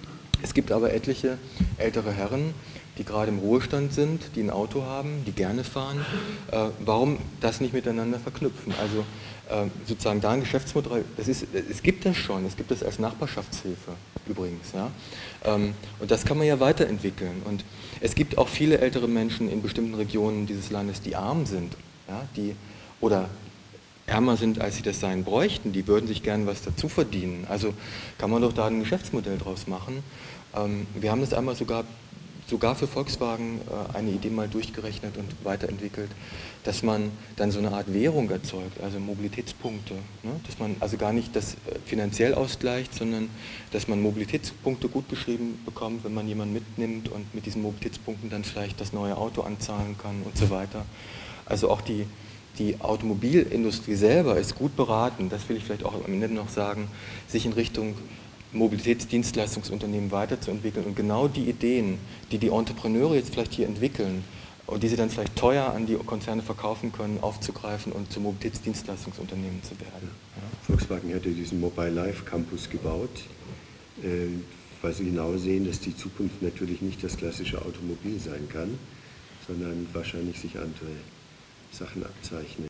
Speaker 2: Es gibt aber etliche ältere Herren, die gerade im Ruhestand sind, die ein Auto haben, die gerne fahren. Äh, warum das nicht miteinander verknüpfen? Also äh, sozusagen da ein Geschäftsmodell, das ist, es gibt das schon, es gibt das als Nachbarschaftshilfe übrigens. Ja? Ähm, und das kann man ja weiterentwickeln. Und es gibt auch viele ältere Menschen in bestimmten Regionen dieses Landes, die arm sind, ja? die, oder ärmer sind, als sie das sein bräuchten, die würden sich gern was dazu verdienen. Also kann man doch da ein Geschäftsmodell draus machen. Ähm, wir haben das einmal sogar sogar für Volkswagen äh, eine Idee mal durchgerechnet und weiterentwickelt, dass man dann so eine Art Währung erzeugt, also Mobilitätspunkte. Ne? Dass man also gar nicht das äh, finanziell ausgleicht, sondern dass man Mobilitätspunkte gut geschrieben bekommt, wenn man jemanden mitnimmt und mit diesen Mobilitätspunkten dann vielleicht das neue Auto anzahlen kann und so weiter. Also auch die, die Automobilindustrie selber ist gut beraten, das will ich vielleicht auch am Ende noch sagen, sich in Richtung Mobilitätsdienstleistungsunternehmen weiterzuentwickeln und genau die Ideen, die die Entrepreneure jetzt vielleicht hier entwickeln und die sie dann vielleicht teuer an die Konzerne verkaufen können, aufzugreifen und zu Mobilitätsdienstleistungsunternehmen zu werden. Ja.
Speaker 1: Volkswagen hatte diesen Mobile Life Campus gebaut, äh, weil sie genau sehen, dass die Zukunft natürlich nicht das klassische Automobil sein kann, sondern wahrscheinlich sich andere Sachen abzeichnen.